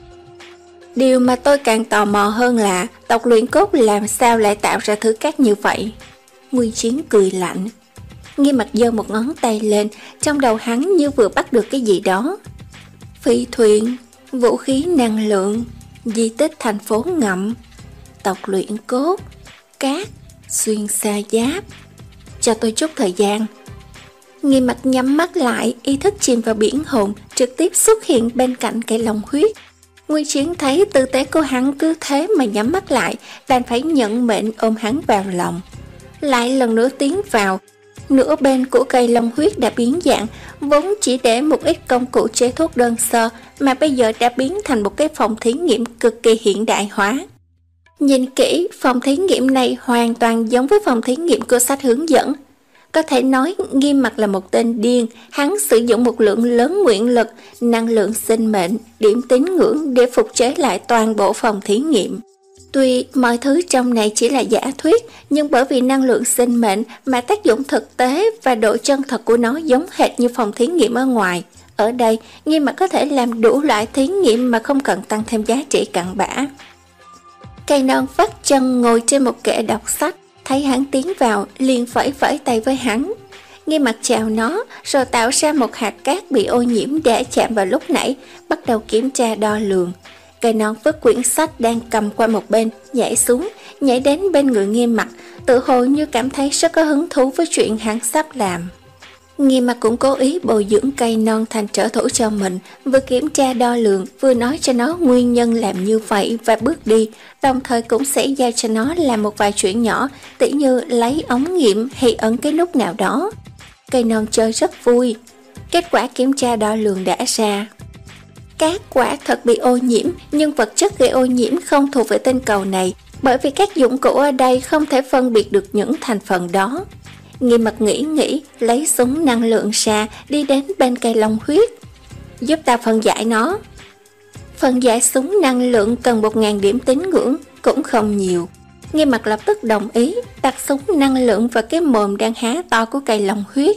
Điều mà tôi càng tò mò hơn là tộc Luyện Cốt làm sao lại tạo ra thứ cát như vậy? Nguyên Chiến cười lạnh. Nghiêm Mặc giơ một ngón tay lên, trong đầu hắn như vừa bắt được cái gì đó. Phi thuyền, vũ khí năng lượng, di tích thành phố ngầm, tộc Luyện Cốt, cát, xuyên sa giáp. Cho tôi chút thời gian. Nghiêm Mặc nhắm mắt lại, ý thức chìm vào biển hồn, trực tiếp xuất hiện bên cạnh cây long huyết. Nguyên Chiến thấy tư thế của hắn cứ thế mà nhắm mắt lại, đành phải nhận mệnh ôm hắn vào lòng. Lại lần nữa tiến vào, nửa bên của cây long huyết đã biến dạng, vốn chỉ để một ít công cụ chế thuốc đơn sơ mà bây giờ đã biến thành một cái phòng thí nghiệm cực kỳ hiện đại hóa. Nhìn kỹ, phòng thí nghiệm này hoàn toàn giống với phòng thí nghiệm của sách hướng dẫn. Có thể nói Nghiêm Mặc là một tên điên, hắn sử dụng một lượng lớn nguyện lực, năng lượng sinh mệnh, điểm tín ngưỡng để phục chế lại toàn bộ phòng thí nghiệm. Tuy mọi thứ trong này chỉ là giả thuyết, nhưng bởi vì năng lượng sinh mệnh mà tác dụng thực tế và độ chân thật của nó giống hệt như phòng thí nghiệm ở ngoài. Ở đây, Nghiêm Mặc có thể làm đủ loại thí nghiệm mà không cần tăng thêm giá trị cặn bã. Cây non vắt chân ngồi trên một kệ đọc sách, thấy hắn tiến vào, liền vẫy vẫy tay với hắn. Nghiêm Mặc chào nó, rồi tạo ra một hạt cát bị ô nhiễm để chạm vào lúc nãy, bắt đầu kiểm tra đo lường. Cây non vứt quyển sách đang cầm qua một bên, nhảy xuống, nhảy đến bên người Nghiêm Mặc, tự hồ như cảm thấy rất có hứng thú với chuyện hắn sắp làm. Nghiêm Mặc cũng cố ý bồi dưỡng cây non thành trợ thủ cho mình, vừa kiểm tra đo lường, vừa nói cho nó nguyên nhân làm như vậy và bước đi, đồng thời cũng sẽ giao cho nó làm một vài chuyện nhỏ, tỉ như lấy ống nghiệm hay ấn cái nút nào đó. Cây non chơi rất vui. Kết quả kiểm tra đo lường đã ra. Cát quả thật bị ô nhiễm, nhưng vật chất gây ô nhiễm không thuộc về tinh cầu này, bởi vì các dụng cụ ở đây không thể phân biệt được những thành phần đó. Nghiêm Mặc nghĩ nghĩ, lấy súng năng lượng ra, đi đến bên cây long huyết. Giúp ta phân giải nó. Phân giải súng năng lượng cần một ngàn điểm tín ngưỡng, cũng không nhiều. Nghiêm Mặc lập tức đồng ý, đặt súng năng lượng vào cái mồm đang há to của cây long huyết.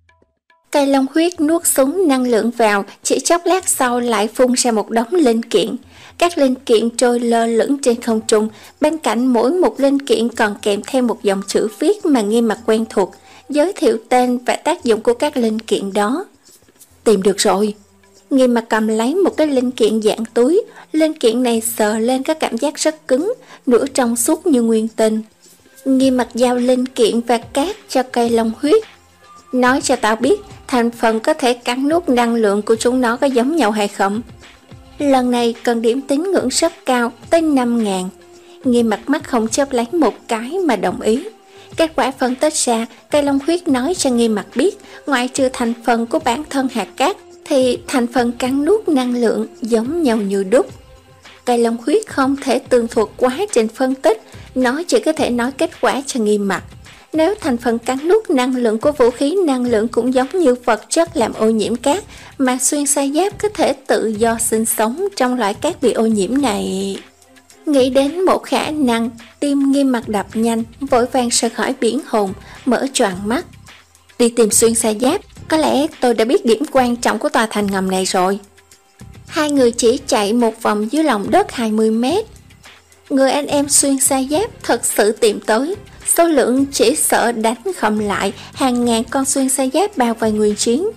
Cây long huyết nuốt súng năng lượng vào, chỉ chốc lát sau lại phun ra một đống linh kiện. Các linh kiện trôi lơ lửng trên không trung, bên cạnh mỗi một linh kiện còn kèm theo một dòng chữ viết mà Nghiêm Mặc quen thuộc, giới thiệu tên và tác dụng của các linh kiện đó. Tìm được rồi. Nghiêm Mặc cầm lấy một cái linh kiện dạng túi, linh kiện này sờ lên có cảm giác rất cứng, nửa trong suốt như nguyên tinh. Nghiêm Mặc giao linh kiện và cát cho cây long huyết. Nói cho tao biết, thành phần có thể cắn nuốt năng lượng của chúng nó có giống nhau hay không? Lần này cần điểm tín ngưỡng rất cao, tới năm ngàn. Nghiêm Mặc mắt không chớp lấy một cái mà đồng ý. Kết quả phân tích ra, cây long huyết nói cho Nghiêm Mặc biết, ngoại trừ thành phần của bản thân hạt cát, thì thành phần cắn nuốt năng lượng giống nhau như đúc. Cây long huyết không thể tường thuật quá trình phân tích, nó chỉ có thể nói kết quả cho Nghiêm Mặc. Nếu thành phần cắn nuốt năng lượng của vũ khí năng lượng cũng giống như vật chất làm ô nhiễm cát, mà xuyên sa giáp có thể tự do sinh sống trong loại cát bị ô nhiễm này. Nghĩ đến một khả năng, tim Nghiêm Mặc đập nhanh, vội vàng rời khỏi biển hồn, mở choàng mắt. Đi tìm xuyên sa giáp, có lẽ tôi đã biết điểm quan trọng của tòa thành ngầm này rồi. Hai người chỉ chạy một vòng dưới lòng đất hai mươi mét. Người anh em xuyên sa giáp thật sự tìm tới, số lượng chỉ sợ đánh không lại, hàng ngàn con xuyên sa giáp bao vây Nguyên Chiến.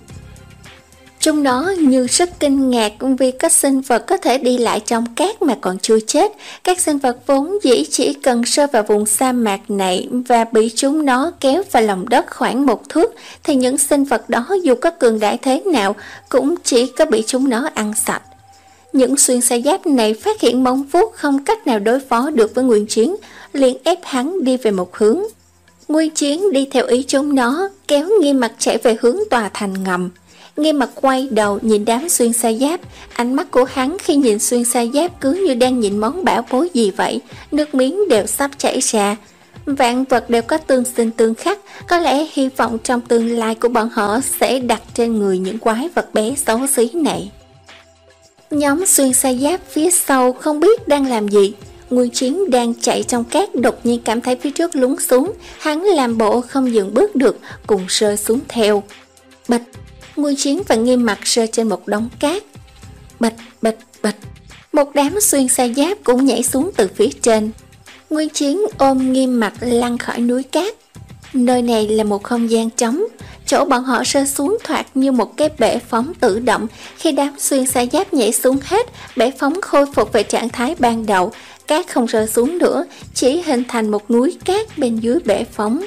Chúng nó như rất kinh ngạc vì các sinh vật có thể đi lại trong cát mà còn chưa chết. Các sinh vật vốn dĩ chỉ cần rơi vào vùng sa mạc này và bị chúng nó kéo vào lòng đất khoảng một thước, thì những sinh vật đó dù có cường đại thế nào cũng chỉ có bị chúng nó ăn sạch. Những xuyên sa giáp này phát hiện móng vuốt không cách nào đối phó được với Nguyên Chiến, liền ép hắn đi về một hướng. Nguyên Chiến đi theo ý chúng nó, kéo Nghiêm Mặc chạy về hướng tòa thành ngầm. Nghiêm Mặc quay đầu nhìn đám xuyên sa giáp, ánh mắt của hắn khi nhìn xuyên sa giáp cứ như đang nhìn món bảo bối gì vậy, nước miếng đều sắp chảy ra. Vạn vật đều có tương sinh tương khắc, có lẽ hy vọng trong tương lai của bọn họ sẽ đặt trên người những quái vật bé xấu xí này. Nhóm xuyên sa giáp phía sau không biết đang làm gì. Nguyên Chiến đang chạy trong cát đột nhiên cảm thấy phía trước lún xuống, hắn làm bộ không dừng bước được, cùng rơi xuống theo. Bịch, Nguyên Chiến và Nghiêm Mặc rơi trên một đống cát. Bịch, bịch, bịch, một đám xuyên sa giáp cũng nhảy xuống từ phía trên. Nguyên Chiến ôm Nghiêm Mặc lăn khỏi núi cát. Nơi này là một không gian trống, chỗ bọn họ rơi xuống thoạt như một cái bể phóng tự động. Khi đám xuyên sa giáp nhảy xuống hết, bể phóng khôi phục về trạng thái ban đầu, cát không rơi xuống nữa, chỉ hình thành một núi cát bên dưới bể phóng.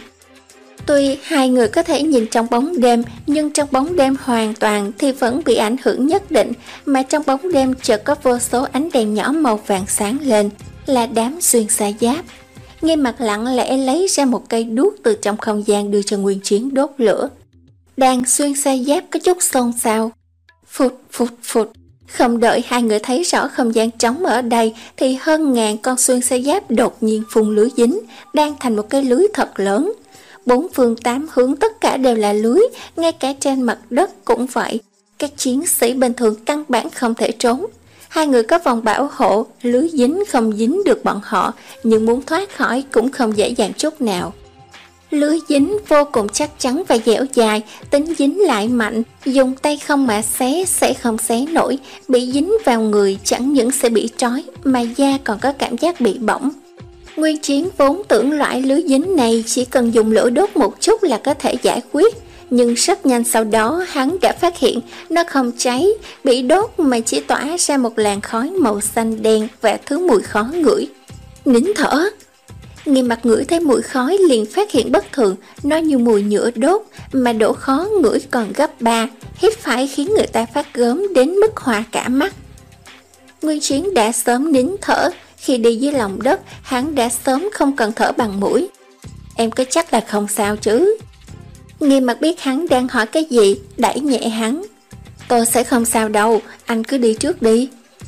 Tuy hai người có thể nhìn trong bóng đêm, nhưng trong bóng đêm hoàn toàn thì vẫn bị ảnh hưởng nhất định, mà trong bóng đêm chợt có vô số ánh đèn nhỏ màu vàng sáng lên, là đám xuyên sa giáp. Nghiêm Mặc lặng lẽ lấy ra một cây đuốc từ trong không gian đưa cho Nguyên Chiến đốt lửa. Đàn xuyên sa giáp có chút xôn xao. Phụt phụt phụt. Không đợi hai người thấy rõ không gian trống ở đây thì hơn ngàn con xuyên sa giáp đột nhiên phun lưới dính, đang thành một cái lưới thật lớn. Bốn phương tám hướng tất cả đều là lưới, ngay cả trên mặt đất cũng vậy. Các chiến sĩ bình thường căn bản không thể trốn. Hai người có vòng bảo hộ, lưới dính không dính được bọn họ, nhưng muốn thoát khỏi cũng không dễ dàng chút nào. Lưới dính vô cùng chắc chắn và dẻo dài, tính dính lại mạnh, dùng tay không mà xé sẽ không xé nổi, bị dính vào người chẳng những sẽ bị trói mà da còn có cảm giác bị bỏng. Nguyên Chiến vốn tưởng loại lưới dính này chỉ cần dùng lửa đốt một chút là có thể giải quyết, nhưng rất nhanh sau đó hắn đã phát hiện nó không cháy, bị đốt mà chỉ tỏa ra một làn khói màu xanh đen và thứ mùi khó ngửi. Nín thở. Nghiêm Mặc ngửi thấy mùi khói liền phát hiện bất thường, nó như mùi nhựa đốt mà độ khó ngửi còn gấp ba, hít phải khiến người ta phát gớm đến mức hoa cả mắt. Nguyên Chiến đã sớm nín thở, khi đi dưới lòng đất hắn đã sớm không cần thở bằng mũi. Em có chắc là không sao chứ? Nghiêm Mặc biết hắn đang hỏi cái gì, đẩy nhẹ hắn. Tôi sẽ không sao đâu, anh cứ đi trước đi.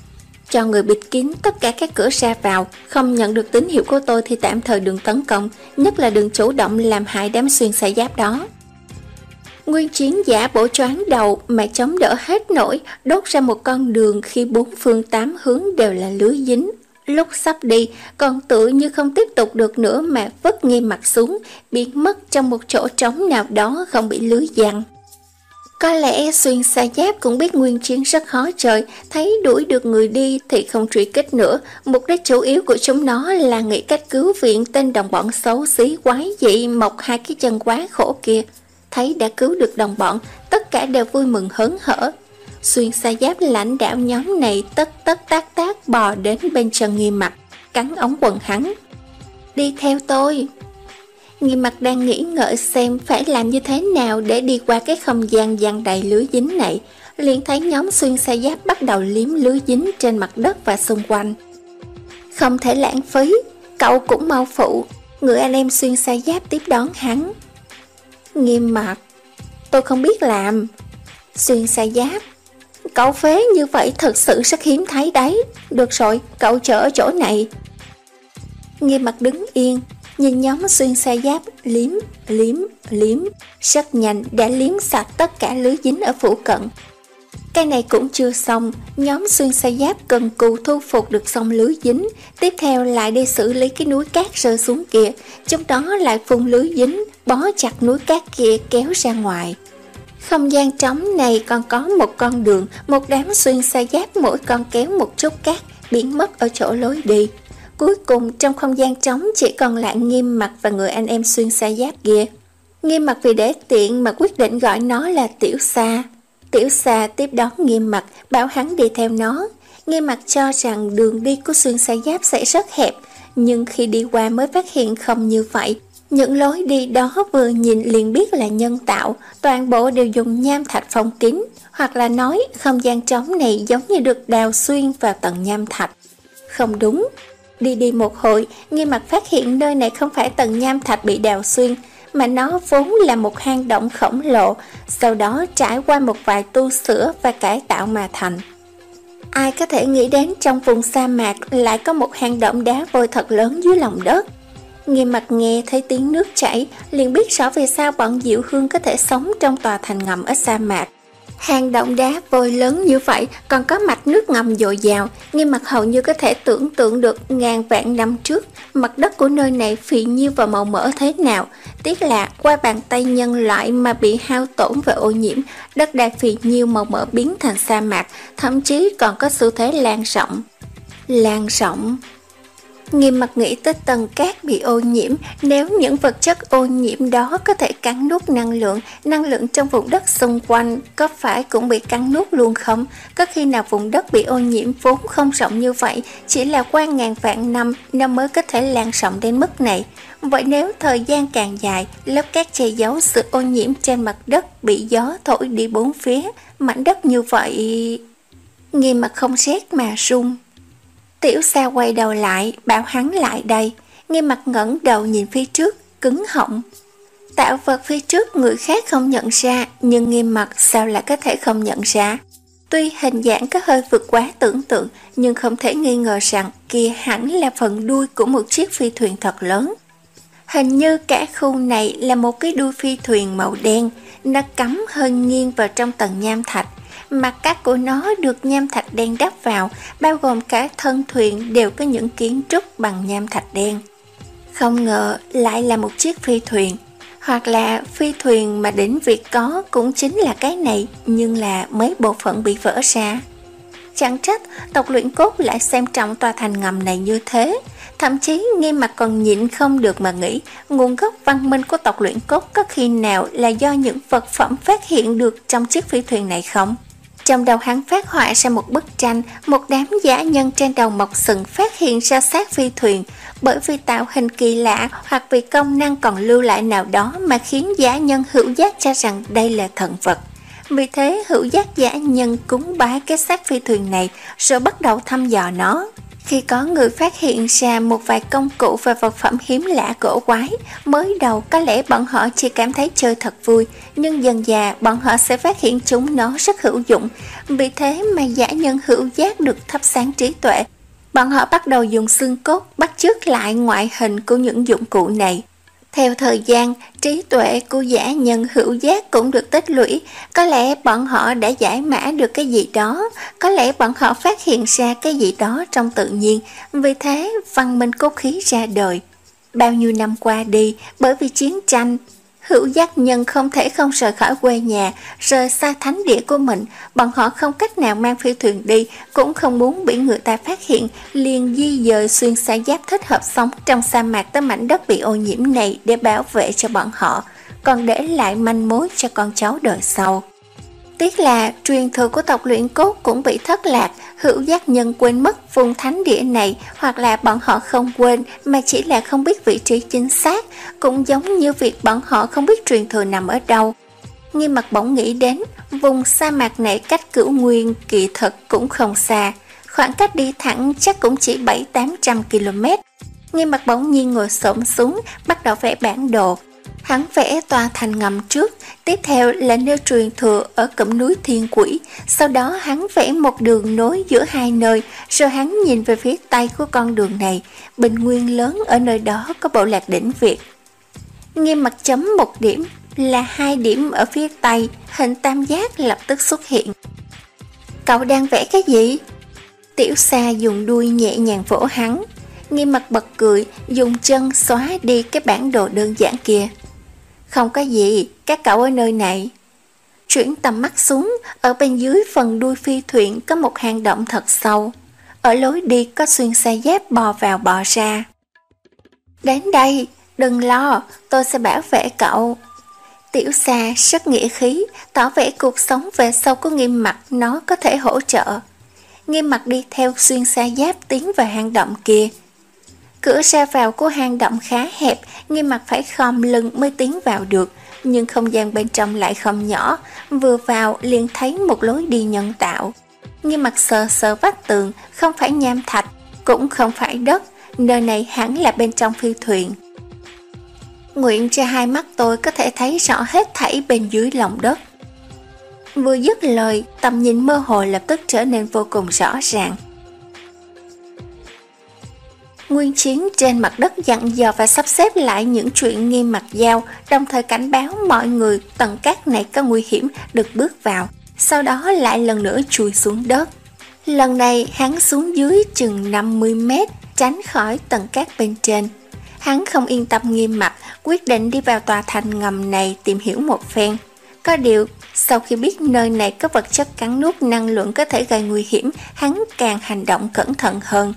Cho người bịt kín tất cả các cửa ra vào, không nhận được tín hiệu của tôi thì tạm thời đừng tấn công, nhất là đừng chủ động làm hại đám xuyên sa giáp đó. Nguyên Chiến giả bộ choáng đầu mà chống đỡ hết nổi, đốt ra một con đường khi bốn phương tám hướng đều là lưới dính. Lúc sắp đi, còn tự như không tiếp tục được nữa mà vứt Nghiêm Mặc xuống, biến mất trong một chỗ trống nào đó không bị lưới giăng. Có lẽ xuyên sa giáp cũng biết Nguyên Chiến rất khó chơi, thấy đuổi được người đi thì không truy kích nữa. Mục đích chủ yếu của chúng nó là nghĩ cách cứu viện tên đồng bọn xấu xí quái dị mọc hai cái chân quá khổ kia. Thấy đã cứu được đồng bọn, tất cả đều vui mừng hớn hở. Xuyên sa giáp lãnh đạo nhóm này tất tất tác tác bò đến bên chân Nghiêm Mặc, cắn ống quần hắn. Đi theo tôi. Nghiêm Mặc đang nghĩ ngợi xem phải làm như thế nào để đi qua cái không gian dang đầy lưới dính này, liền thấy nhóm xuyên sa giáp bắt đầu liếm lưới dính trên mặt đất và xung quanh. Không thể lãng phí, cậu cũng mau phụ. Người anh em xuyên sa giáp tiếp đón hắn. Nghiêm Mặc, tôi không biết làm. Xuyên sa giáp, cậu phế như vậy thật sự rất hiếm thấy đấy. Được rồi, cậu chờ ở chỗ này. Nghiêm Mặc đứng yên, nhìn nhóm xuyên sa giáp liếm, liếm, liếm, rất nhanh đã liếm sạch tất cả lưới dính ở phụ cận. Cái này cũng chưa xong, nhóm xuyên sa giáp cần cù thu phục được xong lưới dính, tiếp theo lại đi xử lý cái núi cát rơi xuống kia, chúng đó lại phun lưới dính, bó chặt núi cát kia kéo ra ngoài. Không gian trống này còn có một con đường, một đám xuyên sa giáp mỗi con kéo một chút cát, biến mất ở chỗ lối đi. Cuối cùng trong không gian trống chỉ còn lại Nghiêm Mặc và người anh em xuyên sa giáp kia. Nghiêm Mặc vì để tiện mà quyết định gọi nó là Tiểu Sa. Tiểu Sa tiếp đón Nghiêm Mặc, bảo hắn đi theo nó. Nghiêm Mặc cho rằng đường đi của xuyên sa giáp sẽ rất hẹp, nhưng khi đi qua mới phát hiện không như vậy. Những lối đi đó vừa nhìn liền biết là nhân tạo, toàn bộ đều dùng nham thạch phong kín, hoặc là nói không gian trống này giống như được đào xuyên vào tầng nham thạch. Không đúng, đi đi một hồi, Nghiêm Mặc phát hiện nơi này không phải tầng nham thạch bị đào xuyên, mà nó vốn là một hang động khổng lồ, sau đó trải qua một vài tu sửa và cải tạo mà thành. Ai có thể nghĩ đến trong vùng sa mạc lại có một hang động đá vôi thật lớn dưới lòng đất. Nghiêm Mặc nghe thấy tiếng nước chảy, liền biết rõ vì sao bọn Diệu Hương có thể sống trong tòa thành ngầm ở sa mạc. Hang động đá vôi lớn như vậy còn có mạch nước ngầm dồi dào, Nghiêm Mặc hầu như có thể tưởng tượng được ngàn vạn năm trước mặt đất của nơi này phì nhiêu và màu mỡ thế nào. Tiếc là qua bàn tay nhân loại mà bị hao tổn và ô nhiễm, đất đai phì nhiêu màu mỡ biến thành sa mạc, thậm chí còn có xu thế lan rộng. Lan rộng. Nghiêm Mặc nghĩ tới tầng cát bị ô nhiễm, nếu những vật chất ô nhiễm đó có thể cắn nuốt năng lượng, năng lượng trong vùng đất xung quanh có phải cũng bị cắn nuốt luôn không? Có khi nào vùng đất bị ô nhiễm vốn không rộng như vậy, chỉ là qua ngàn vạn năm nó mới có thể lan rộng đến mức này? Vậy nếu thời gian càng dài, lớp cát che giấu sự ô nhiễm trên mặt đất bị gió thổi đi bốn phía, mảnh đất như vậy... Nghiêm Mặc không rét mà run. Tiểu Sa quay đầu lại, bảo hắn lại đây. Nghiêm Mặc ngẩng đầu nhìn phía trước, cứng họng. Tạo vật phía trước người khác không nhận ra, nhưng Nghiêm Mặc sao lại có thể không nhận ra? Tuy hình dạng có hơi vượt quá tưởng tượng, nhưng không thể nghi ngờ rằng kia hẳn là phần đuôi của một chiếc phi thuyền thật lớn. Hình như cả khu này là một cái đuôi phi thuyền màu đen, nó cắm hơi nghiêng vào trong tầng nham thạch. Mặt cát của nó được nham thạch đen đắp vào, bao gồm cả thân thuyền đều có những kiến trúc bằng nham thạch đen. Không ngờ lại là một chiếc phi thuyền, hoặc là phi thuyền mà đỉnh Việt có cũng chính là cái này, nhưng là mấy bộ phận bị vỡ ra. Chẳng trách tộc luyện cốt lại xem trọng tòa thành ngầm này như thế. Thậm chí Nghiêm Mặc còn nhịn không được mà nghĩ, nguồn gốc văn minh của tộc luyện cốt có khi nào là do những vật phẩm phát hiện được trong chiếc phi thuyền này không? Trong đầu hắn phát họa ra một bức tranh, một đám dã nhân trên đầu mọc sừng phát hiện ra xác phi thuyền, bởi vì tạo hình kỳ lạ hoặc vì công năng còn lưu lại nào đó mà khiến dã nhân hữu giác cho rằng đây là thần vật. Vì thế hữu giác dã nhân cúng bái cái xác phi thuyền này rồi bắt đầu thăm dò nó. Khi có người phát hiện ra một vài công cụ và vật phẩm hiếm lạ cổ quái, mới đầu có lẽ bọn họ chỉ cảm thấy chơi thật vui, nhưng dần dà bọn họ sẽ phát hiện chúng nó rất hữu dụng. Vì thế mà dã nhân hữu giác được thắp sáng trí tuệ. Bọn họ bắt đầu dùng xương cốt bắt chước lại ngoại hình của những dụng cụ này. Theo thời gian, trí tuệ của dã nhân hữu giác cũng được tích lũy. Có lẽ bọn họ đã giải mã được cái gì đó, có lẽ bọn họ phát hiện ra cái gì đó trong tự nhiên. Vì thế, văn minh cốt khí ra đời. Bao nhiêu năm qua đi, bởi vì chiến tranh, hữu giác nhân không thể không rời khỏi quê nhà, rời xa thánh địa của mình. Bọn họ không cách nào mang phi thuyền đi, cũng không muốn bị người ta phát hiện, liền di dời xuyên sa giáp thích hợp sống trong sa mạc tới mảnh đất bị ô nhiễm này để bảo vệ cho bọn họ, còn để lại manh mối cho con cháu đời sau. Tiếc là truyền thừa của tộc luyện cốt cũng bị thất lạc, hữu giác nhân quên mất vùng thánh địa này, hoặc là bọn họ không quên mà chỉ là không biết vị trí chính xác, cũng giống như việc bọn họ không biết truyền thừa nằm ở đâu. Nghiêm Mặc bỗng nghĩ đến, vùng sa mạc này cách Cửu Nguyên kỳ thực cũng không xa, khoảng cách đi thẳng chắc cũng chỉ bảy tám trăm ki lô mét. Nghiêm Mặc bỗng nhiên ngồi xổm xuống, bắt đầu vẽ bản đồ. Hắn vẽ tòa thành ngầm trước, tiếp theo là nơi truyền thừa ở cụm núi Thiên Quỷ, sau đó hắn vẽ một đường nối giữa hai nơi, rồi hắn nhìn về phía tây của con đường này, bình nguyên lớn ở nơi đó có bộ lạc đỉnh Việt. Nghiêm mặt chấm một điểm, là hai điểm ở phía tây, hình tam giác lập tức xuất hiện. Cậu đang vẽ cái gì? Tiểu Sa dùng đuôi nhẹ nhàng vỗ hắn. Nghiêm mặt bật cười, dùng chân xóa đi cái bản đồ đơn giản kia. Không có gì, các cậu ở nơi này. Chuyển tầm mắt xuống, ở bên dưới phần đuôi phi thuyền có một hang động thật sâu. Ở lối đi có xuyên xa giáp bò vào bò ra. Đến đây, đừng lo, tôi sẽ bảo vệ cậu. Tiểu Sa rất nghĩa khí, tỏ vẻ cuộc sống về sau của Nghiêm mặt nó có thể hỗ trợ. Nghiêm mặt đi theo xuyên xa giáp tiến vào hang động kia. Cửa ra vào của hang động khá hẹp, Nghiêm mặt phải khom lưng mới tiến vào được, nhưng không gian bên trong lại không nhỏ, vừa vào liền thấy một lối đi nhân tạo. Nghiêm mặt sờ sờ vách tường, không phải nham thạch, cũng không phải đất, nơi này hẳn là bên trong phi thuyền. Nguyện cho hai mắt tôi có thể thấy rõ hết thảy bên dưới lòng đất. Vừa dứt lời, tầm nhìn mơ hồ lập tức trở nên vô cùng rõ ràng. Nguyên Chiến trên mặt đất dặn dò và sắp xếp lại những chuyện Nghiêm mặt giao, đồng thời cảnh báo mọi người tầng cát này có nguy hiểm được bước vào, sau đó lại lần nữa chui xuống đất. Lần này hắn xuống dưới chừng năm mươi mét, tránh khỏi tầng cát bên trên. Hắn không yên tâm Nghiêm mặt, quyết định đi vào tòa thành ngầm này tìm hiểu một phen. Có điều, sau khi biết nơi này có vật chất cắn nuốt năng lượng có thể gây nguy hiểm, hắn càng hành động cẩn thận hơn.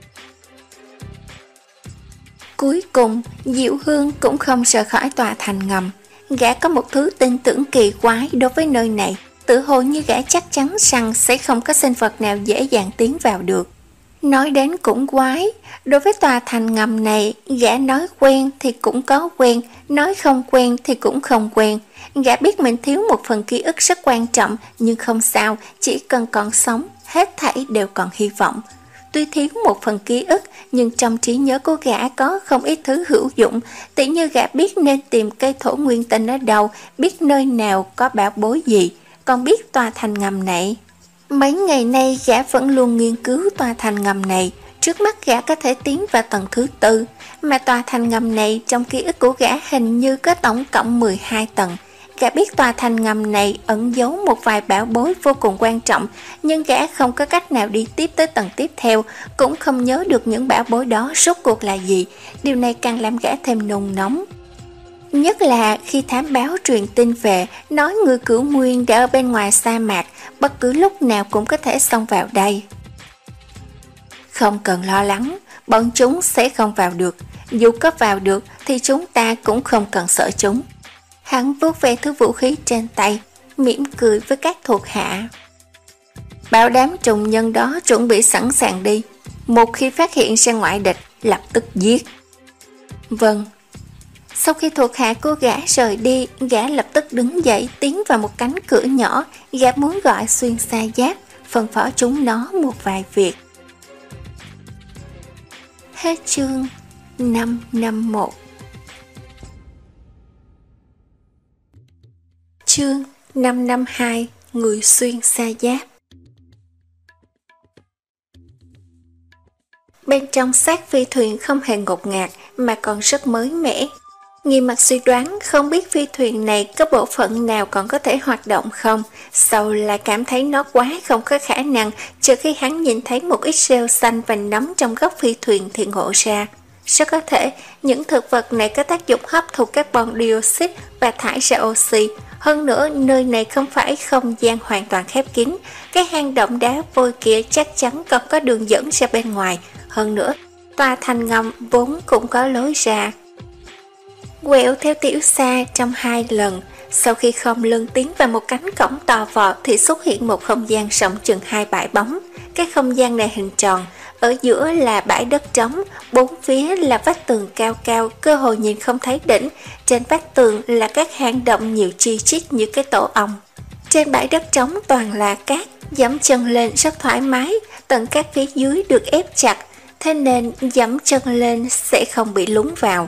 Cuối cùng, Diệu Hương cũng không rời khỏi tòa thành ngầm. Gã có một thứ tin tưởng kỳ quái đối với nơi này, tự hồ như gã chắc chắn rằng sẽ không có sinh vật nào dễ dàng tiến vào được. Nói đến cũng quái, đối với tòa thành ngầm này, gã nói quen thì cũng có quen, nói không quen thì cũng không quen. Gã biết mình thiếu một phần ký ức rất quan trọng, nhưng không sao, chỉ cần còn sống, hết thảy đều còn hy vọng. Tuy thiếu một phần ký ức, nhưng trong trí nhớ của gã có không ít thứ hữu dụng, tỉ như gã biết nên tìm cây thổ nguyên tinh ở đâu, biết nơi nào có bảo bối gì, còn biết tòa thành ngầm này. Mấy ngày nay gã vẫn luôn nghiên cứu tòa thành ngầm này, trước mắt gã có thể tiến vào tầng thứ tư, mà tòa thành ngầm này trong ký ức của gã hình như có tổng cộng mười hai tầng. Gã biết tòa thành ngầm này ẩn giấu một vài bảo bối vô cùng quan trọng, nhưng gã không có cách nào đi tiếp tới tầng tiếp theo, cũng không nhớ được những bảo bối đó rốt cuộc là gì. Điều này càng làm gã thêm nôn nóng. Nhất là khi thám báo truyền tin về, nói người Cửu Nguyên đã ở bên ngoài sa mạc, bất cứ lúc nào cũng có thể xông vào đây. Không cần lo lắng, bọn chúng sẽ không vào được. Dù có vào được thì chúng ta cũng không cần sợ chúng. Hắn vuốt ve thứ vũ khí trên tay, mỉm cười với các thuộc hạ. Bảo đám trùng nhân đó chuẩn bị sẵn sàng đi. Một khi phát hiện ra ngoại địch, lập tức giết. Vâng. Sau khi thuộc hạ của gã rời đi, gã lập tức đứng dậy tiến vào một cánh cửa nhỏ. Gã muốn gọi xuyên xa giáp, phân phó chúng nó một vài việc. Hết chương năm năm một. Chương năm năm hai. Người xuyên xa giáp. Bên trong xác phi thuyền không hề ngột ngạt mà còn rất mới mẻ. Nghiêm mặt suy đoán không biết phi thuyền này có bộ phận nào còn có thể hoạt động không, sau là cảm thấy nó quá không có khả năng, trừ khi hắn nhìn thấy một ít rêu xanh và nấm trong góc phi thuyền thì ngộ ra. Rất có thể những thực vật này có tác dụng hấp thụ carbon dioxide và thải ra oxy. Hơn nữa, nơi này không phải không gian hoàn toàn khép kín, cái hang động đá vôi kia chắc chắn còn có đường dẫn ra bên ngoài. Hơn nữa, tòa thành ngầm vốn cũng có lối ra. Quẹo theo Tiểu Sa trong hai lần, sau khi khom lưng tiến vào một cánh cổng to vò thì xuất hiện một không gian rộng chừng hai bãi bóng. Cái không gian này hình tròn, ở giữa là bãi đất trống, bốn phía là vách tường cao cao, cơ hội nhìn không thấy đỉnh. Trên vách tường là các hang động nhiều chi chít như cái tổ ong. Trên bãi đất trống toàn là cát, giẫm chân lên rất thoải mái, tầng cát phía dưới được ép chặt, thế nên giẫm chân lên sẽ không bị lún vào.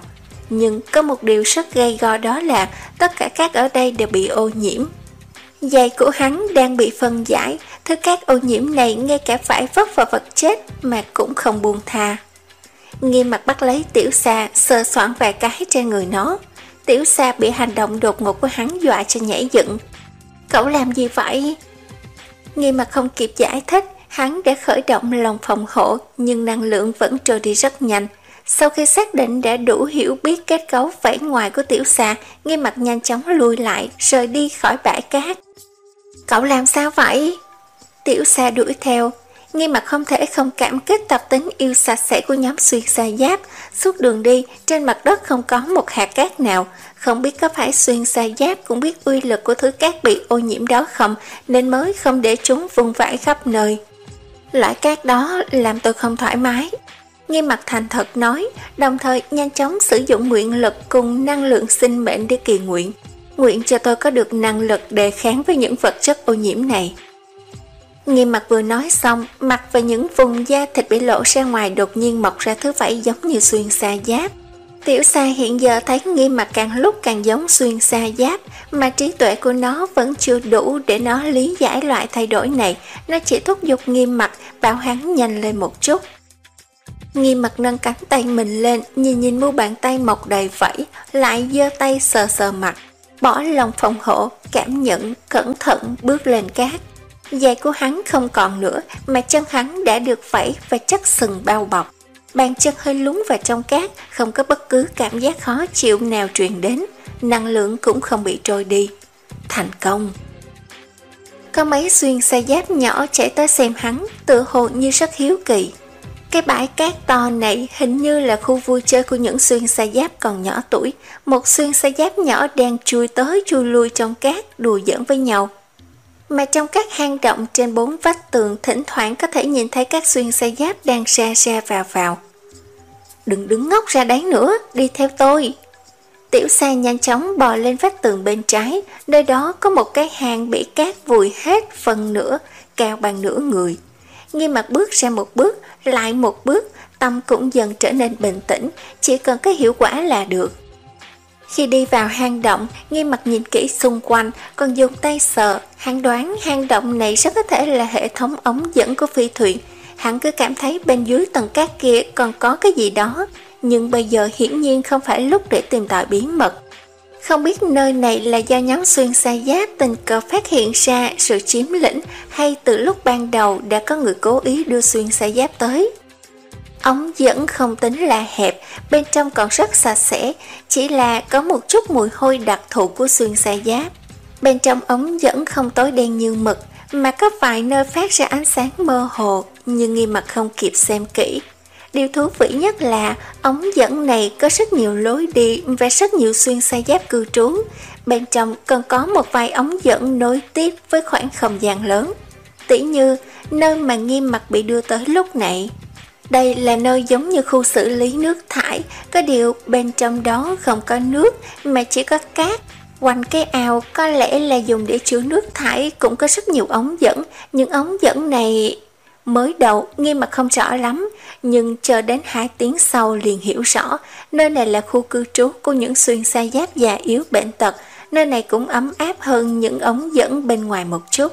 nhưng có một điều rất gay go, đó là tất cả cát ở đây đều bị ô nhiễm. Giày của hắn đang bị phân giải, thứ cát ô nhiễm này ngay cả phải vấp vào vật chết mà cũng không buông tha. Nghiêm mặt bắt lấy Tiểu Sa, sờ soạng vài cái trên người nó. Tiểu Sa bị hành động đột ngột của hắn dọa cho nhảy dựng. Cậu làm gì vậy? Nghiêm mặt không kịp giải thích, hắn đã khởi động lòng phòng hộ, nhưng năng lượng vẫn trôi đi rất nhanh. Sau khi xác định đã đủ hiểu biết kết cấu vảy ngoài của Tiểu Sa, Nghiêm mặt nhanh chóng lui lại, rời đi khỏi bãi cát. Cậu làm sao vậy? Tiểu Sa đuổi theo. Nghiêm mặt không thể không cảm kích tập tính yêu sạch sẽ của nhóm xuyên sa giáp. Suốt đường đi, trên mặt đất không có một hạt cát nào. Không biết có phải xuyên sa giáp cũng biết uy lực của thứ cát bị ô nhiễm đó không, nên mới không để chúng vung vãi khắp nơi. Loại cát đó làm tôi không thoải mái. Nghiêm mặt thành thật nói, đồng thời nhanh chóng sử dụng nguyện lực cùng năng lượng sinh mệnh để kỳ nguyện. Nguyện cho tôi có được năng lực đề kháng với những vật chất ô nhiễm này. Nghiêm mặt vừa nói xong, mặt và những vùng da thịt bị lộ ra ngoài đột nhiên mọc ra thứ vảy giống như xuyên sa giáp. Tiểu Sa hiện giờ thấy Nghiêm mặt càng lúc càng giống xuyên sa giáp, mà trí tuệ của nó vẫn chưa đủ để nó lý giải loại thay đổi này. Nó chỉ thúc giục Nghiêm mặt, bảo hắn nhanh lên một chút. Nghiêm mặt nâng cánh tay mình lên, nhìn nhìn mu bàn tay mọc đầy vảy, lại giơ tay sờ sờ mặt, bỏ lòng phòng hộ, cảm nhận, cẩn thận bước lên cát. Giày của hắn không còn nữa, mà chân hắn đã được vảy và chất sừng bao bọc. Bàn chân hơi lún vào trong cát, không có bất cứ cảm giác khó chịu nào truyền đến, năng lượng cũng không bị trôi đi. Thành công! Có mấy xuyên sa giáp nhỏ chạy tới xem hắn, tự hồ như rất hiếu kỳ. Cái bãi cát to này hình như là khu vui chơi của những xuyên sa giáp còn nhỏ tuổi. Một xuyên sa giáp nhỏ đang chui tới chui lui trong cát, đùa giỡn với nhau. Mà trong các hang động trên bốn vách tường, thỉnh thoảng có thể nhìn thấy các xuyên sa giáp đang ra ra vào vào. Đừng đứng ngốc ra đấy nữa, đi theo tôi. Tiểu Sa nhanh chóng bò lên vách tường bên trái, nơi đó có một cái hang bị cát vùi hết phần nửa, cao bằng nửa người. Nghiêm mặt bước ra một bước, lại một bước, tâm cũng dần trở nên bình tĩnh, chỉ cần có hiệu quả là được. Khi đi vào hang động, Nghiêm mặt nhìn kỹ xung quanh, còn dùng tay sờ, hắn đoán hang động này rất có thể là hệ thống ống dẫn của phi thuyền. Hắn cứ cảm thấy bên dưới tầng cát kia còn có cái gì đó, nhưng bây giờ hiển nhiên không phải lúc để tìm tòi bí mật. Không biết nơi này là do nhóm xuyên sa giáp tình cờ phát hiện ra sự chiếm lĩnh, hay từ lúc ban đầu đã có người cố ý đưa xuyên sa giáp tới. Ống dẫn không tính là hẹp, bên trong còn rất sạch sẽ, chỉ là có một chút mùi hôi đặc thù của xuyên sa giáp. Bên trong ống dẫn không tối đen như mực, mà có vài nơi phát ra ánh sáng mơ hồ, nhưng Nghiêm mặt không kịp xem kỹ. Điều thú vị nhất là ống dẫn này có rất nhiều lối đi và rất nhiều xuyên sa giáp cư trú. Bên trong còn có một vài ống dẫn nối tiếp với khoảng không gian lớn, tỉ như nơi mà Nghiêm mặt bị đưa tới lúc này. Đây là nơi giống như khu xử lý nước thải, có điều bên trong đó không có nước mà chỉ có cát. Quanh cái ao có lẽ là dùng để chứa nước thải, cũng có rất nhiều ống dẫn. Những ống dẫn này mới đầu Nghiêm mặt không rõ lắm, nhưng chờ đến hai tiếng sau liền hiểu rõ. Nơi này là khu cư trú của những xuyên sa giáp già yếu bệnh tật. Nơi này cũng ấm áp hơn những ống dẫn bên ngoài một chút.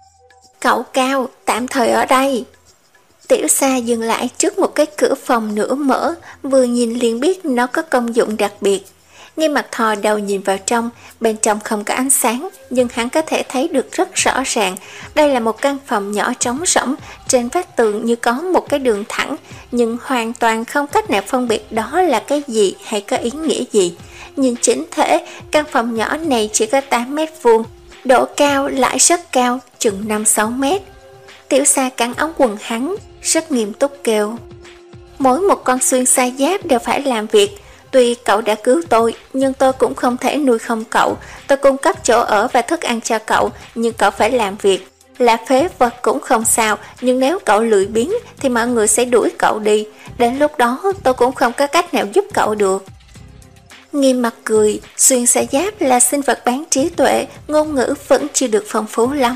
Cậu Cao, tạm thời ở đây. Tiểu Sa dừng lại trước một cái cửa phòng nửa mở, vừa nhìn liền biết nó có công dụng đặc biệt. Nghiêm mặt thò đầu nhìn vào trong, bên trong không có ánh sáng, nhưng hắn có thể thấy được rất rõ ràng. Đây là một căn phòng nhỏ trống rỗng, trên vách tường như có một cái đường thẳng, nhưng hoàn toàn không cách nào phân biệt đó là cái gì hay có ý nghĩa gì. Nhìn chỉnh thể, căn phòng nhỏ này chỉ có tám mét vuông, độ cao lại rất cao, chừng năm sáu mét. Tiểu Sa cắn ống quần hắn, rất nghiêm túc kêu. Mỗi một con xuyên sa giáp đều phải làm việc. Tuy cậu đã cứu tôi, nhưng tôi cũng không thể nuôi không cậu. Tôi cung cấp chỗ ở và thức ăn cho cậu, nhưng cậu phải làm việc. Là phế vật cũng không sao, nhưng nếu cậu lười biếng thì mọi người sẽ đuổi cậu đi. Đến lúc đó tôi cũng không có cách nào giúp cậu được. Nghiêm mặt cười, xuyên sa giáp là sinh vật bán trí tuệ, ngôn ngữ vẫn chưa được phong phú lắm.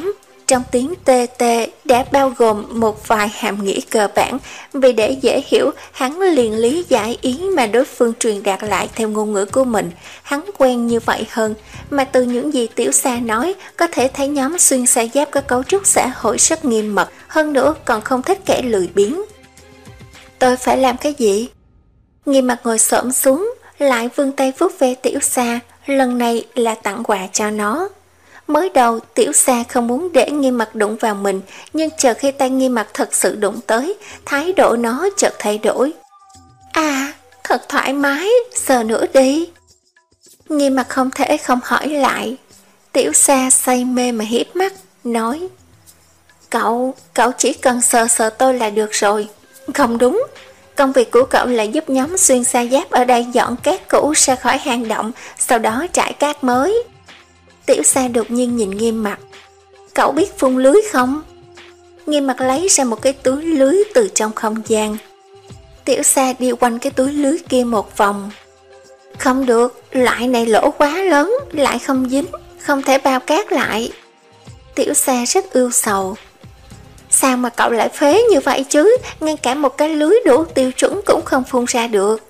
trong tiếng tê tê đã bao gồm một vài hàm nghĩa cơ bản, vì để dễ hiểu, hắn liền lý giải ý mà đối phương truyền đạt lại theo ngôn ngữ của mình. Hắn quen như vậy hơn, mà từ những gì Tiểu Sa nói, có thể thấy nhóm xuyên sa giáp có cấu trúc xã hội rất nghiêm mật, hơn nữa còn không thích kẻ lười biếng. Tôi phải làm cái gì? Nghiêm Mặt ngồi xổm xuống, lại vươn tay vuốt ve Tiểu Sa, lần này là tặng quà cho nó. Mới đầu Tiểu Sa không muốn để Nghiêm Mặt đụng vào mình, nhưng chờ khi tay Nghiêm Mặt thật sự đụng tới, thái độ nó chợt thay đổi. À, thật thoải mái, sờ nữa đi. Nghiêm Mặt không thể không hỏi lại. Tiểu Sa say mê mà hiếp mắt, nói: Cậu, cậu chỉ cần sờ sờ tôi là được rồi. Không đúng, công việc của cậu là giúp nhóm xuyên sa giáp ở đây dọn cát cũ ra khỏi hang động, sau đó trải cát mới. Tiểu Sa đột nhiên nhìn Nghiêm Mặt. Cậu biết phun lưới không? Nghiêm Mặt lấy ra một cái túi lưới từ trong không gian. Tiểu Sa đi quanh cái túi lưới kia một vòng. Không được, loại này lỗ quá lớn, lại không dính, không thể bao cát lại. Tiểu Sa rất ưu sầu. Sao mà cậu lại phế như vậy chứ, ngay cả một cái lưới đủ tiêu chuẩn cũng không phun ra được.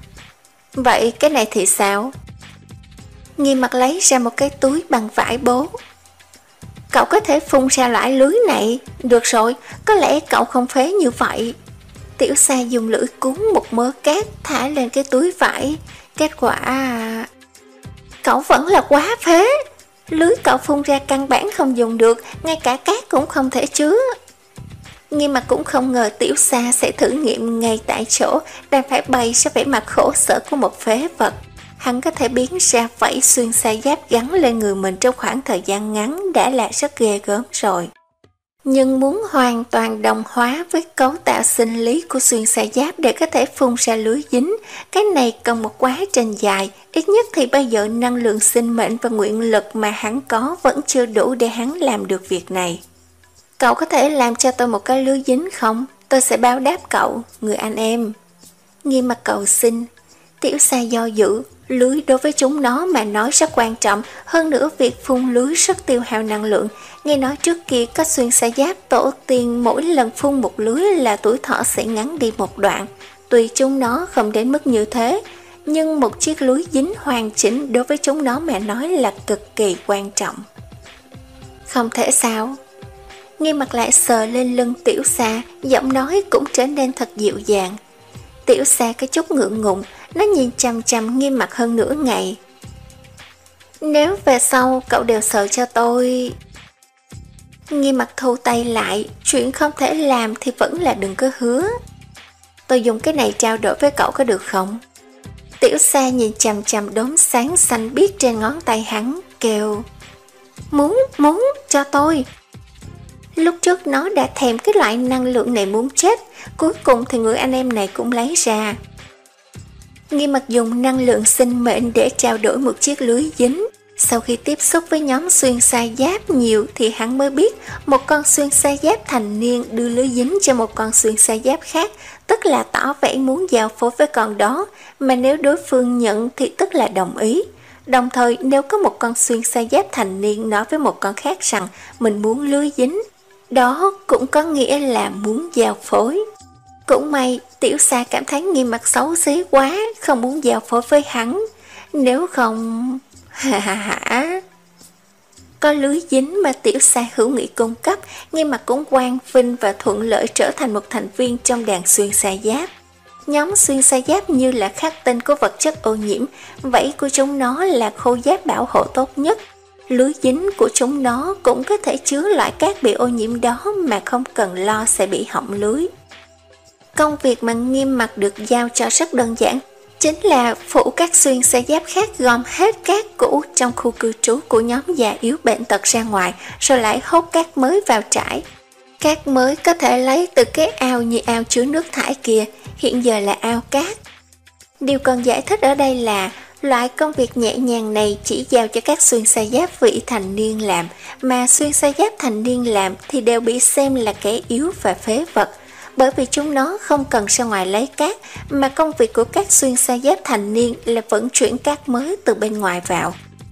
Vậy cái này thì sao? Nghiêm Mặt lấy ra một cái túi bằng vải bố. Cậu có thể phun ra loại lưới này. Được rồi, có lẽ cậu không phế như vậy. Tiểu Sa dùng lưỡi cuốn một mớ cát thả lên cái túi vải. Kết quả... Cậu vẫn là quá phế. Lưới cậu phun ra căn bản không dùng được, ngay cả cát cũng không thể chứa. Nhưng mà cũng không ngờ Tiểu Sa sẽ thử nghiệm ngay tại chỗ, đang phải bày ra vẻ mặt khổ sở của một phế vật. Hắn có thể biến ra vảy xuyên sa giáp gắn lên người mình trong khoảng thời gian ngắn đã là rất ghê gớm rồi. Nhưng muốn hoàn toàn đồng hóa với cấu tạo sinh lý của xuyên sa giáp để có thể phun ra lưới dính, cái này cần một quá trình dài, ít nhất thì bây giờ năng lượng sinh mệnh và nguyện lực mà hắn có vẫn chưa đủ để hắn làm được việc này. Cậu có thể làm cho tôi một cái lưới dính không? Tôi sẽ báo đáp cậu, người anh em. Nghiêm Mặt cầu xin. Tiểu Sa do dự, lưới đối với chúng nó mà nói rất quan trọng, hơn nữa việc phun lưới rất tiêu hao năng lượng. Nghe nói trước kia có xuyên sa giáp tổ tiên mỗi lần phun một lưới là tuổi thọ sẽ ngắn đi một đoạn. Tuy chúng nó không đến mức như thế, nhưng một chiếc lưới dính hoàn chỉnh đối với chúng nó mà nói là cực kỳ quan trọng. Không thể sao? Nghiêm Mặt lại sờ lên lưng Tiểu Sa, giọng nói cũng trở nên thật dịu dàng. Tiểu Sa có chút ngượng ngùng, nó nhìn chằm chằm Nghiêm Mặt hơn nửa ngày. Nếu về sau cậu đều sờ cho tôi... Nghiêm Mặt thu tay lại, chuyện không thể làm thì vẫn là đừng có hứa. Tôi dùng cái này trao đổi với cậu có được không? Tiểu Sa nhìn chằm chằm đốm sáng xanh biếc trên ngón tay hắn, kêu: Muốn, muốn, cho tôi. Lúc trước nó đã thèm cái loại năng lượng này muốn chết, cuối cùng thì người anh em này cũng lấy ra. Nghiêm Mặt dùng năng lượng sinh mệnh để trao đổi một chiếc lưới dính. Sau khi tiếp xúc với nhóm xuyên sa giáp nhiều thì hắn mới biết một con xuyên sa giáp thành niên đưa lưới dính cho một con xuyên sa giáp khác, tức là tỏ vẻ muốn giao phối với con đó, mà nếu đối phương nhận thì tức là đồng ý. Đồng thời nếu có một con xuyên sa giáp thành niên nói với một con khác rằng mình muốn lưới dính, đó cũng có nghĩa là muốn giao phối. Cũng may Tiểu Sa cảm thấy Nghiêm Mặt xấu xí quá, không muốn giao phối với hắn. Nếu không... Ha ha ha. Có lưới dính mà Tiểu Sa hữu nghị cung cấp, Nghiêm Mặt cũng quang vinh và thuận lợi trở thành một thành viên trong đàn xuyên sa giáp. Nhóm xuyên sa giáp như là khắc tinh của vật chất ô nhiễm, vảy của chúng nó là khô giáp bảo hộ tốt nhất. Lưới dính của chúng nó cũng có thể chứa loại cát bị ô nhiễm đó mà không cần lo sẽ bị hỏng lưới. Công việc mà Nghiêm Mặt được giao cho rất đơn giản, chính là phụ các xuyên sa giáp khác gom hết cát cũ trong khu cư trú của nhóm già yếu bệnh tật ra ngoài, rồi lại hốt cát mới vào trải. Cát mới có thể lấy từ cái ao như ao chứa nước thải kia, hiện giờ là ao cát. Điều cần giải thích ở đây là loại công việc nhẹ nhàng này chỉ giao cho các xuyên sa giáp vị thành niên làm, mà xuyên sa giáp thành niên làm thì đều bị xem là kẻ yếu và phế vật, bởi vì chúng nó không cần ra ngoài lấy cát, mà công việc của các xuyên sa giáp thành niên là vận chuyển cát mới từ bên ngoài vào.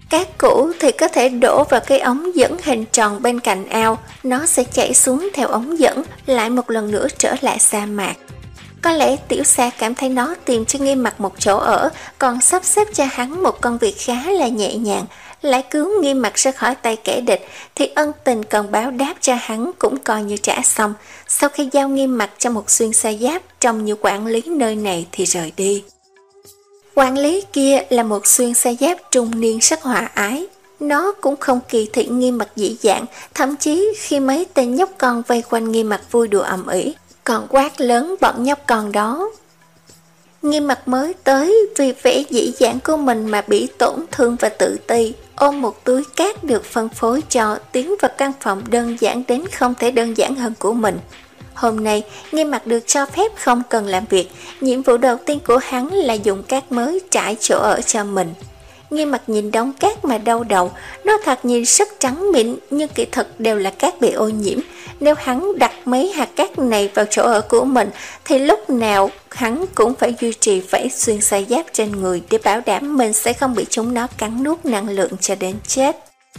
Cát cũ thì có thể đổ vào cái ống dẫn hình tròn bên cạnh ao, nó sẽ chảy xuống theo ống dẫn, lại một lần nữa trở lại sa mạc. Có lẽ Tiểu Sa cảm thấy nó tìm cho Nghiêm Mặc một chỗ ở, còn sắp xếp cho hắn một công việc khá là nhẹ nhàng, lại cứu Nghiêm Mặc ra khỏi tay kẻ địch, thì ân tình cần báo đáp cho hắn cũng coi như trả xong. Sau khi giao Nghiêm Mặc cho một xuyên sa giáp trông như quản lý nơi này thì rời đi. Quản lý kia là một xuyên sa giáp trung niên rất hòa ái. Nó cũng không kỳ thị Nghiêm Mặc dĩ dãn, thậm chí khi mấy tên nhóc con vây quanh Nghiêm Mặc vui đùa ầm ĩ, còn quát lớn bọn nhóc con đó. Nghiêm Mặc mới tới vì vẻ dĩ dãn của mình mà bị tổn thương và tự ti, ôm một túi cát được phân phối cho, tiến vào căn phòng đơn giản đến không thể đơn giản hơn của mình. Hôm nay, Nghiêm Mặc được cho phép không cần làm việc, nhiệm vụ đầu tiên của hắn là dùng cát mới trải chỗ ở cho mình. Nghiêm Mặc nhìn đống cát mà đau đầu, nó thật nhìn rất trắng mịn nhưng kỳ thực đều là cát bị ô nhiễm. Nếu hắn đặt mấy hạt cát này vào chỗ ở của mình thì lúc nào hắn cũng phải duy trì vảy xuyên sa giáp trên người để bảo đảm mình sẽ không bị chúng nó cắn nuốt năng lượng cho đến chết.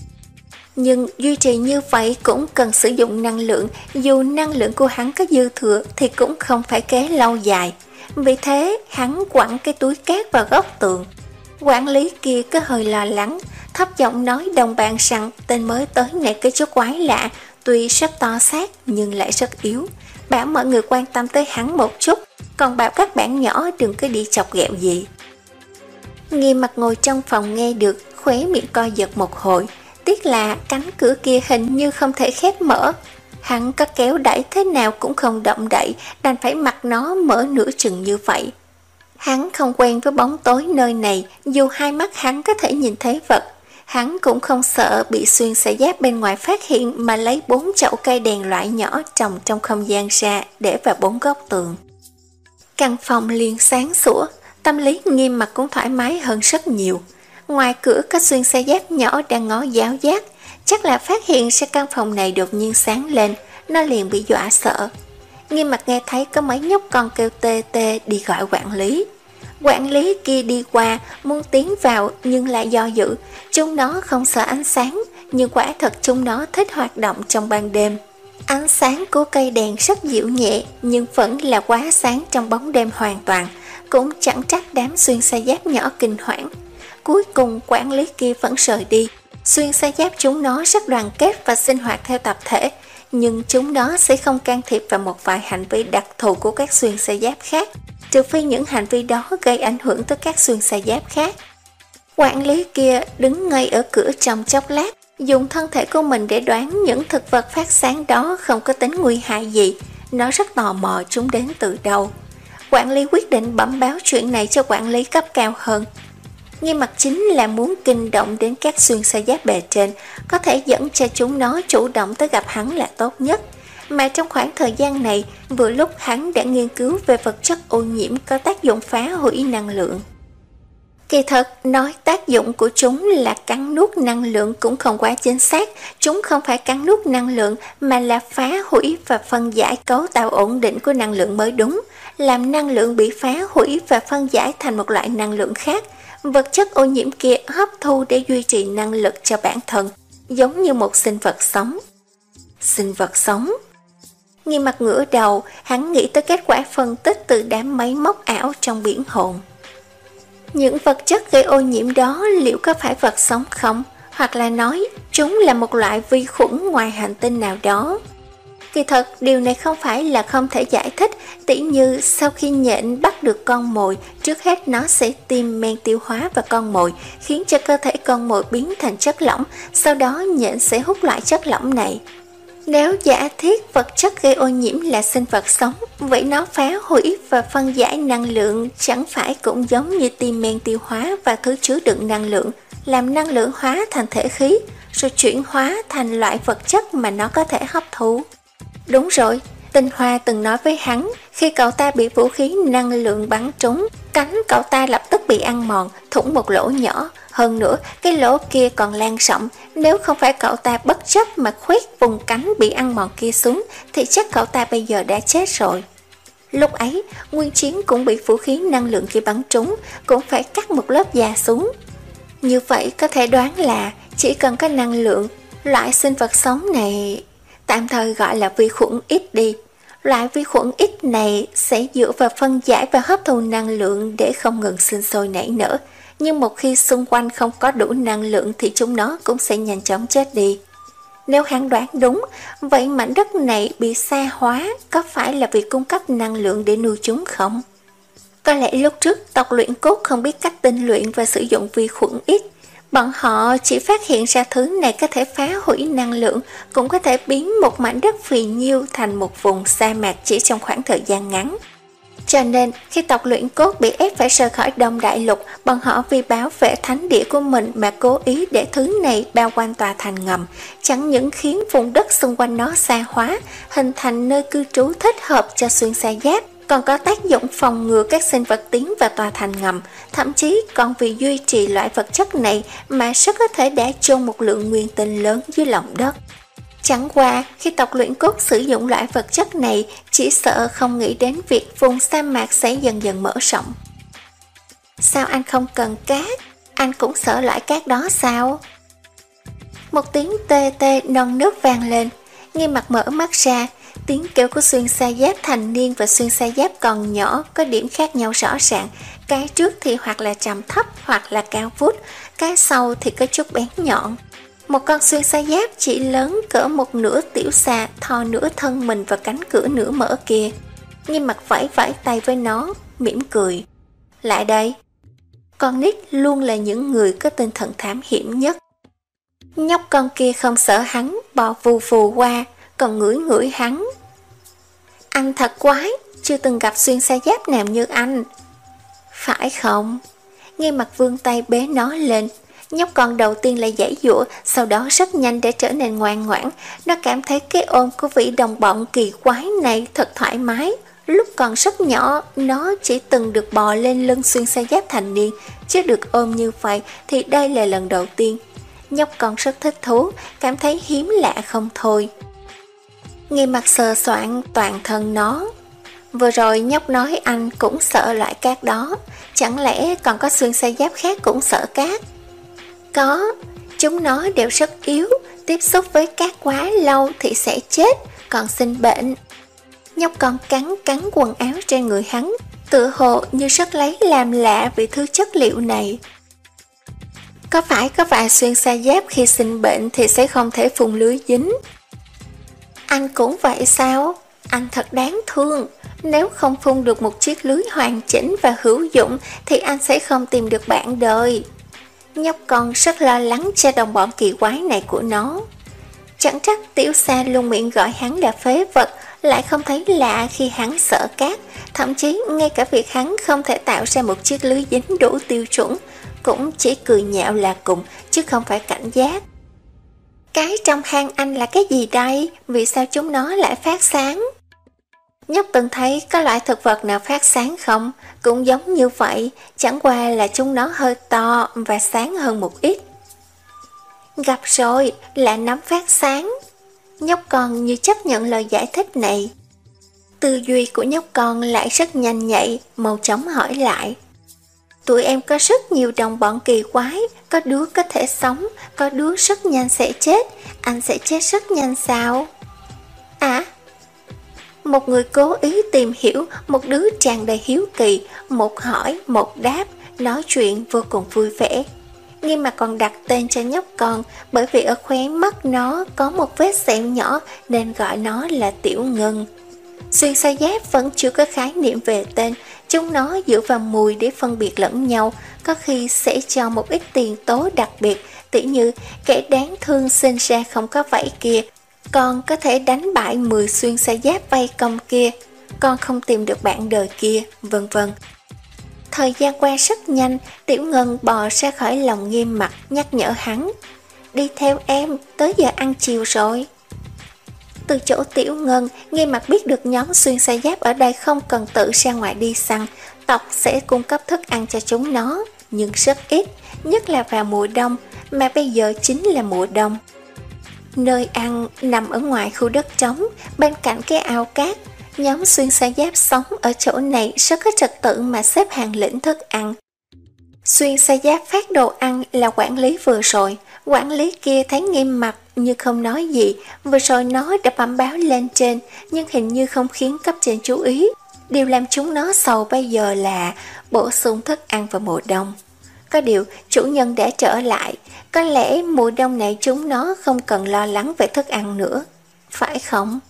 Nhưng duy trì như vậy cũng cần sử dụng năng lượng, dù năng lượng của hắn có dư thừa thì cũng không phải kế lâu dài. Vì thế hắn quẳng cái túi cát vào góc tường. Quản lý kia có hơi lo lắng, thấp giọng nói đồng bạn rằng tên mới tới này có chút quái lạ, tuy rất to xác nhưng lại rất yếu. Bảo mọi người quan tâm tới hắn một chút, còn bảo các bạn nhỏ đừng có đi chọc ghẹo gì. Nghiêm Mặc ngồi trong phòng nghe được, khóe miệng co giật một hồi. Tiếc là cánh cửa kia hình như không thể khép mở. Hắn có kéo đẩy thế nào cũng không động đậy, đành phải mặc nó mở nửa chừng như vậy. Hắn không quen với bóng tối nơi này, dù hai mắt hắn có thể nhìn thấy vật. Hắn cũng không sợ bị xuyên sa giáp bên ngoài phát hiện mà lấy bốn chậu cây đèn loại nhỏ trồng trong không gian ra để vào bốn góc tường. Căn phòng liền sáng sủa, tâm lý Nghiêm Mặc cũng thoải mái hơn rất nhiều. Ngoài cửa có xuyên sa giáp nhỏ đang ngó giáo giác, chắc là phát hiện ra căn phòng này đột nhiên sáng lên, nó liền bị dọa sợ. Nghiêm Mặc nghe thấy có mấy nhóc con kêu tê tê đi gọi quản lý. Quản lý kia đi qua muốn tiến vào nhưng lại do dự. Chúng nó không sợ ánh sáng, nhưng quả thật chúng nó thích hoạt động trong ban đêm. Ánh sáng của cây đèn rất dịu nhẹ nhưng vẫn là quá sáng trong bóng đêm hoàn toàn, cũng chẳng trách đám xuyên sa giáp nhỏ kinh hoảng. Cuối cùng quản lý kia vẫn rời đi. Xuyên sa giáp chúng nó rất đoàn kết và sinh hoạt theo tập thể, nhưng chúng nó sẽ không can thiệp vào một vài hành vi đặc thù của các xuyên sa giáp khác, trừ phi những hành vi đó gây ảnh hưởng tới các xuyên sa giáp khác. Quản lý kia đứng ngay ở cửa trong chốc lát, dùng thân thể của mình để đoán những thực vật phát sáng đó không có tính nguy hại gì. Nó rất tò mò chúng đến từ đâu. Quản lý quyết định bẩm báo chuyện này cho quản lý cấp cao hơn. Nghiêm Mặc chính là muốn kinh động đến các xuyên sa giáp bề trên, có thể dẫn cho chúng nó chủ động tới gặp hắn là tốt nhất. Mà trong khoảng thời gian này, vừa lúc hắn đã nghiên cứu về vật chất ô nhiễm có tác dụng phá hủy năng lượng. Kỳ thật, nói tác dụng của chúng là cắn nuốt năng lượng cũng không quá chính xác. Chúng không phải cắn nuốt năng lượng mà là phá hủy và phân giải cấu tạo ổn định của năng lượng mới đúng, làm năng lượng bị phá hủy và phân giải thành một loại năng lượng khác. Vật chất ô nhiễm kia hấp thu để duy trì năng lực cho bản thân, giống như một sinh vật sống. Sinh vật sống? Nghiêm Mặc ngửa đầu, hắn nghĩ tới kết quả phân tích từ đám máy móc ảo trong biển hồn. Những vật chất gây ô nhiễm đó liệu có phải vật sống không? Hoặc là nói chúng là một loại vi khuẩn ngoài hành tinh nào đó? Kỳ thật, điều này không phải là không thể giải thích, tỉ như sau khi nhện bắt được con mồi, trước hết nó sẽ tiêm men tiêu hóa vào con mồi, khiến cho cơ thể con mồi biến thành chất lỏng, sau đó nhện sẽ hút loại chất lỏng này. Nếu giả thiết vật chất gây ô nhiễm là sinh vật sống, vậy nó phá hủy và phân giải năng lượng chẳng phải cũng giống như tiêm men tiêu hóa và thứ chứa đựng năng lượng, làm năng lượng hóa thành thể khí, rồi chuyển hóa thành loại vật chất mà nó có thể hấp thụ. Đúng rồi, Tinh Hoa từng nói với hắn, khi cậu ta bị vũ khí năng lượng bắn trúng, cánh cậu ta lập tức bị ăn mòn, thủng một lỗ nhỏ. Hơn nữa, cái lỗ kia còn lan rộng, nếu không phải cậu ta bất chấp mà khoét vùng cánh bị ăn mòn kia xuống, thì chắc cậu ta bây giờ đã chết rồi. Lúc ấy, Nguyên Chiến cũng bị vũ khí năng lượng kia bắn trúng, cũng phải cắt một lớp da xuống. Như vậy có thể đoán là chỉ cần có năng lượng, loại sinh vật sống này tạm thời gọi là vi khuẩn ít đi. Loại vi khuẩn ít này sẽ dựa vào phân giải và hấp thu năng lượng để không ngừng sinh sôi nảy nở. Nhưng một khi xung quanh không có đủ năng lượng thì chúng nó cũng sẽ nhanh chóng chết đi. Nếu hắn đoán đúng, vậy mảnh đất này bị sa hóa có phải là vì cung cấp năng lượng để nuôi chúng không? Có lẽ lúc trước tộc luyện cốt không biết cách tinh luyện và sử dụng vi khuẩn ít. Bọn họ chỉ phát hiện ra thứ này có thể phá hủy năng lượng, cũng có thể biến một mảnh đất phì nhiêu thành một vùng sa mạc chỉ trong khoảng thời gian ngắn. Cho nên, khi tộc luyện cốt bị ép phải rời khỏi Đông Đại Lục, bọn họ vì bảo vệ thánh địa của mình mà cố ý để thứ này bao quanh tòa thành ngầm, chẳng những khiến vùng đất xung quanh nó sa hóa, hình thành nơi cư trú thích hợp cho xuyên sa giáp, còn có tác dụng phòng ngừa các sinh vật tiến vào tòa thành ngầm, thậm chí còn vì duy trì loại vật chất này mà rất có thể đã chôn một lượng nguyên tinh lớn dưới lòng đất. Chẳng qua, khi tộc luyện cốt sử dụng loại vật chất này, chỉ sợ không nghĩ đến việc vùng sa mạc sẽ dần dần mở rộng. Sao anh không cần cát? Anh cũng sợ loại cát đó sao? Một tiếng tê tê non nước vang lên, Nghiêm Mặt mở mắt ra. Tiếng kêu của xuyên sa giáp thành niên và xuyên sa giáp còn nhỏ có điểm khác nhau rõ ràng. Cái trước thì hoặc là trầm thấp hoặc là cao vút, cái sau thì có chút bén nhọn. Một con xuyên sa giáp chỉ lớn cỡ một nửa tiểu xà thò nửa thân mình vào cánh cửa nửa mở kia. Nghiêm Mặt vẫy vẫy tay với nó, mỉm cười. Lại đây. Con nít luôn là những người có tinh thần thám hiểm nhất. Nhóc con kia không sợ hắn, bò vù vù qua, còn ngửi ngửi hắn. Anh thật quái, chưa từng gặp xuyên sa giáp nào như anh. Phải không? Nghiêm Mặt vươn tay bế nó lên. Nhóc con đầu tiên là giãy giụa, sau đó rất nhanh để trở nên ngoan ngoãn. Nó cảm thấy cái ôm của vị đồng bọn kỳ quái này thật thoải mái. Lúc còn rất nhỏ, nó chỉ từng được bò lên lưng xuyên sa giáp thành niên, chứ được ôm như vậy thì đây là lần đầu tiên. Nhóc con rất thích thú, cảm thấy hiếm lạ không thôi. Nghiêm Mặt sờ soạn toàn thân nó. Vừa rồi nhóc nói anh cũng sợ loại cát đó, chẳng lẽ còn có xuyên sa giáp khác cũng sợ cát? Có, chúng nó đều rất yếu, tiếp xúc với cát quá lâu thì sẽ chết, còn sinh bệnh. Nhóc con cắn cắn quần áo trên người hắn, tựa hồ như rất lấy làm lạ vì thứ chất liệu này. Có phải có vài xuyên sa giáp khi sinh bệnh thì sẽ không thể phun lưới dính? Anh cũng vậy sao? Anh thật đáng thương. Nếu không phun được một chiếc lưới hoàn chỉnh và hữu dụng thì anh sẽ không tìm được bạn đời. Nhóc con rất lo lắng cho đồng bọn kỳ quái này của nó. Chẳng trách tiểu xa luôn miệng gọi hắn là phế vật, lại không thấy lạ khi hắn sợ cát. Thậm chí ngay cả việc hắn không thể tạo ra một chiếc lưới dính đủ tiêu chuẩn cũng chỉ cười nhạo là cùng, chứ không phải cảnh giác. Cái trong hang anh là cái gì đây? Vì sao chúng nó lại phát sáng? Nhóc từng thấy có loại thực vật nào phát sáng không? Cũng giống như vậy, chẳng qua là chúng nó hơi to và sáng hơn một ít. Gặp rồi, là nấm phát sáng. Nhóc con như chấp nhận lời giải thích này. Tư duy của nhóc con lại rất nhanh nhạy, mau chóng hỏi lại. Tụi em có rất nhiều đồng bọn kỳ quái, có đứa có thể sống, có đứa rất nhanh sẽ chết. Anh sẽ chết rất nhanh sao? À? Một người cố ý tìm hiểu, một đứa tràn đầy hiếu kỳ, một hỏi, một đáp, nói chuyện vô cùng vui vẻ. Nhưng mà còn đặt tên cho nhóc con, bởi vì ở khóe mắt nó có một vết sẹo nhỏ nên gọi nó là Tiểu Ngân. Xuyên sa giáp vẫn chưa có khái niệm về tên, chúng nó dựa vào mùi để phân biệt lẫn nhau, có khi sẽ cho một ít tiền tố đặc biệt, tỉ như kẻ đáng thương sinh ra không có vảy kia, con có thể đánh bại mười xuyên sa giáp vây công kia, con không tìm được bạn đời kia, vân vân. Thời gian qua rất nhanh, Tiểu Ngân bò ra khỏi lòng Nghiêm Mặt, nhắc nhở hắn. Đi theo em, tới giờ ăn chiều rồi. Từ chỗ Tiểu Ngân, Nghiêm Mặt biết được nhóm xuyên sa giáp ở đây không cần tự ra ngoài đi săn, tộc sẽ cung cấp thức ăn cho chúng nó, nhưng rất ít, nhất là vào mùa đông, mà bây giờ chính là mùa đông. Nơi ăn nằm ở ngoài khu đất trống, bên cạnh cái ao cát. Nhóm xuyên sa giáp sống ở chỗ này rất có trật tự mà xếp hàng lĩnh thức ăn. Xuyên Sa Giáp phát đồ ăn là quản lý vừa rồi. Quản lý kia thấy Nghiêm mặt như không nói gì, vừa rồi nó đã bẩm báo lên trên, nhưng hình như không khiến cấp trên chú ý. Điều làm chúng nó sầu bây giờ là bổ sung thức ăn vào mùa đông. Có điều chủ nhân đã trở lại, có lẽ mùa đông này chúng nó không cần lo lắng về thức ăn nữa, phải không?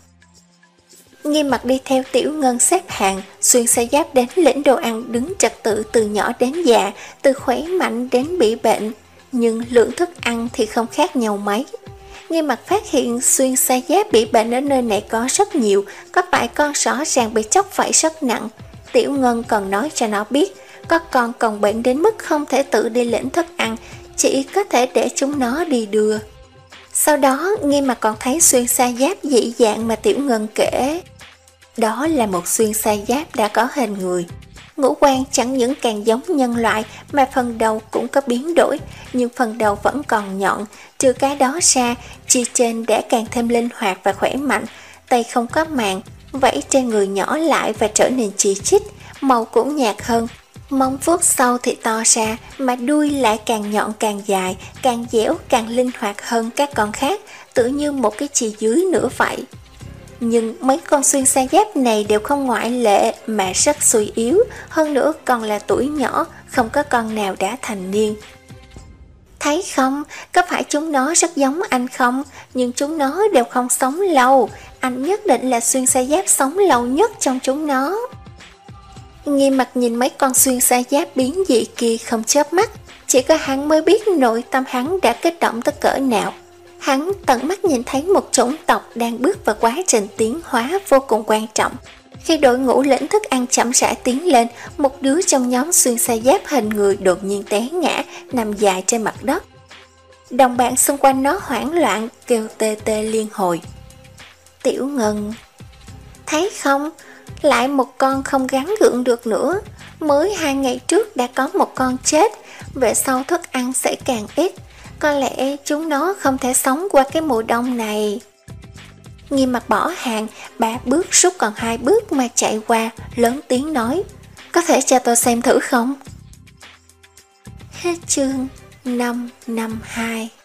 Nghiêm mặt đi theo Tiểu Ngân xếp hàng, Xuyên Sa Giáp đến lĩnh đồ ăn đứng trật tự từ nhỏ đến già, từ khỏe mạnh đến bị bệnh, nhưng lượng thức ăn thì không khác nhau mấy. Nghiêm mặt phát hiện Xuyên Sa Giáp bị bệnh ở nơi này có rất nhiều, có vài con rõ ràng bị chóc phải rất nặng. Tiểu Ngân còn nói cho nó biết, có con còn bệnh đến mức không thể tự đi lĩnh thức ăn, chỉ có thể để chúng nó đi đưa. Sau đó Nghiêm mặt còn thấy Xuyên Sa Giáp dị dạng mà Tiểu Ngân kể. Đó là một Xuyên Sa Giáp đã có hình người. Ngũ quan chẳng những càng giống nhân loại mà phần đầu cũng có biến đổi, nhưng phần đầu vẫn còn nhọn. Trừ cái đó ra, chi trên đã càng thêm linh hoạt và khỏe mạnh, tay không có màng, vảy trên người nhỏ lại và trở nên chi chít, màu cũng nhạt hơn. Móng vuốt sau thì to ra, mà đuôi lại càng nhọn càng dài, càng dẻo càng linh hoạt hơn các con khác, tự như một cái chì dưới nữa vậy. Nhưng mấy con Xuyên Sa Giáp này đều không ngoại lệ mà rất suy yếu, hơn nữa còn là tuổi nhỏ, không có con nào đã thành niên. Thấy không, có phải chúng nó rất giống anh không? Nhưng chúng nó đều không sống lâu, anh nhất định là Xuyên Sa Giáp sống lâu nhất trong chúng nó. Nghiêm mặt nhìn mấy con Xuyên Sa Giáp biến dị kia không chớp mắt, chỉ có hắn mới biết nội tâm hắn đã kích động tới cỡ nào. Hắn tận mắt nhìn thấy một chủng tộc đang bước vào quá trình tiến hóa vô cùng quan trọng. Khi đội ngũ lĩnh thức ăn chậm rãi tiến lên, một đứa trong nhóm Xuyên Sa Giáp hình người đột nhiên té ngã, nằm dài trên mặt đất. Đồng bạn xung quanh nó hoảng loạn, kêu tê tê liên hồi. Tiểu Ngân, thấy không? Lại một con không gắng gượng được nữa. Mới hai ngày trước đã có một con chết, về sau thức ăn sẽ càng ít. Có lẽ chúng nó không thể sống qua cái mùa đông này. Nghiêm mặt bỏ hàng, ba bước rút còn hai bước mà chạy qua, lớn tiếng nói. Có thể cho tôi xem thử không? Hết chương năm năm hai.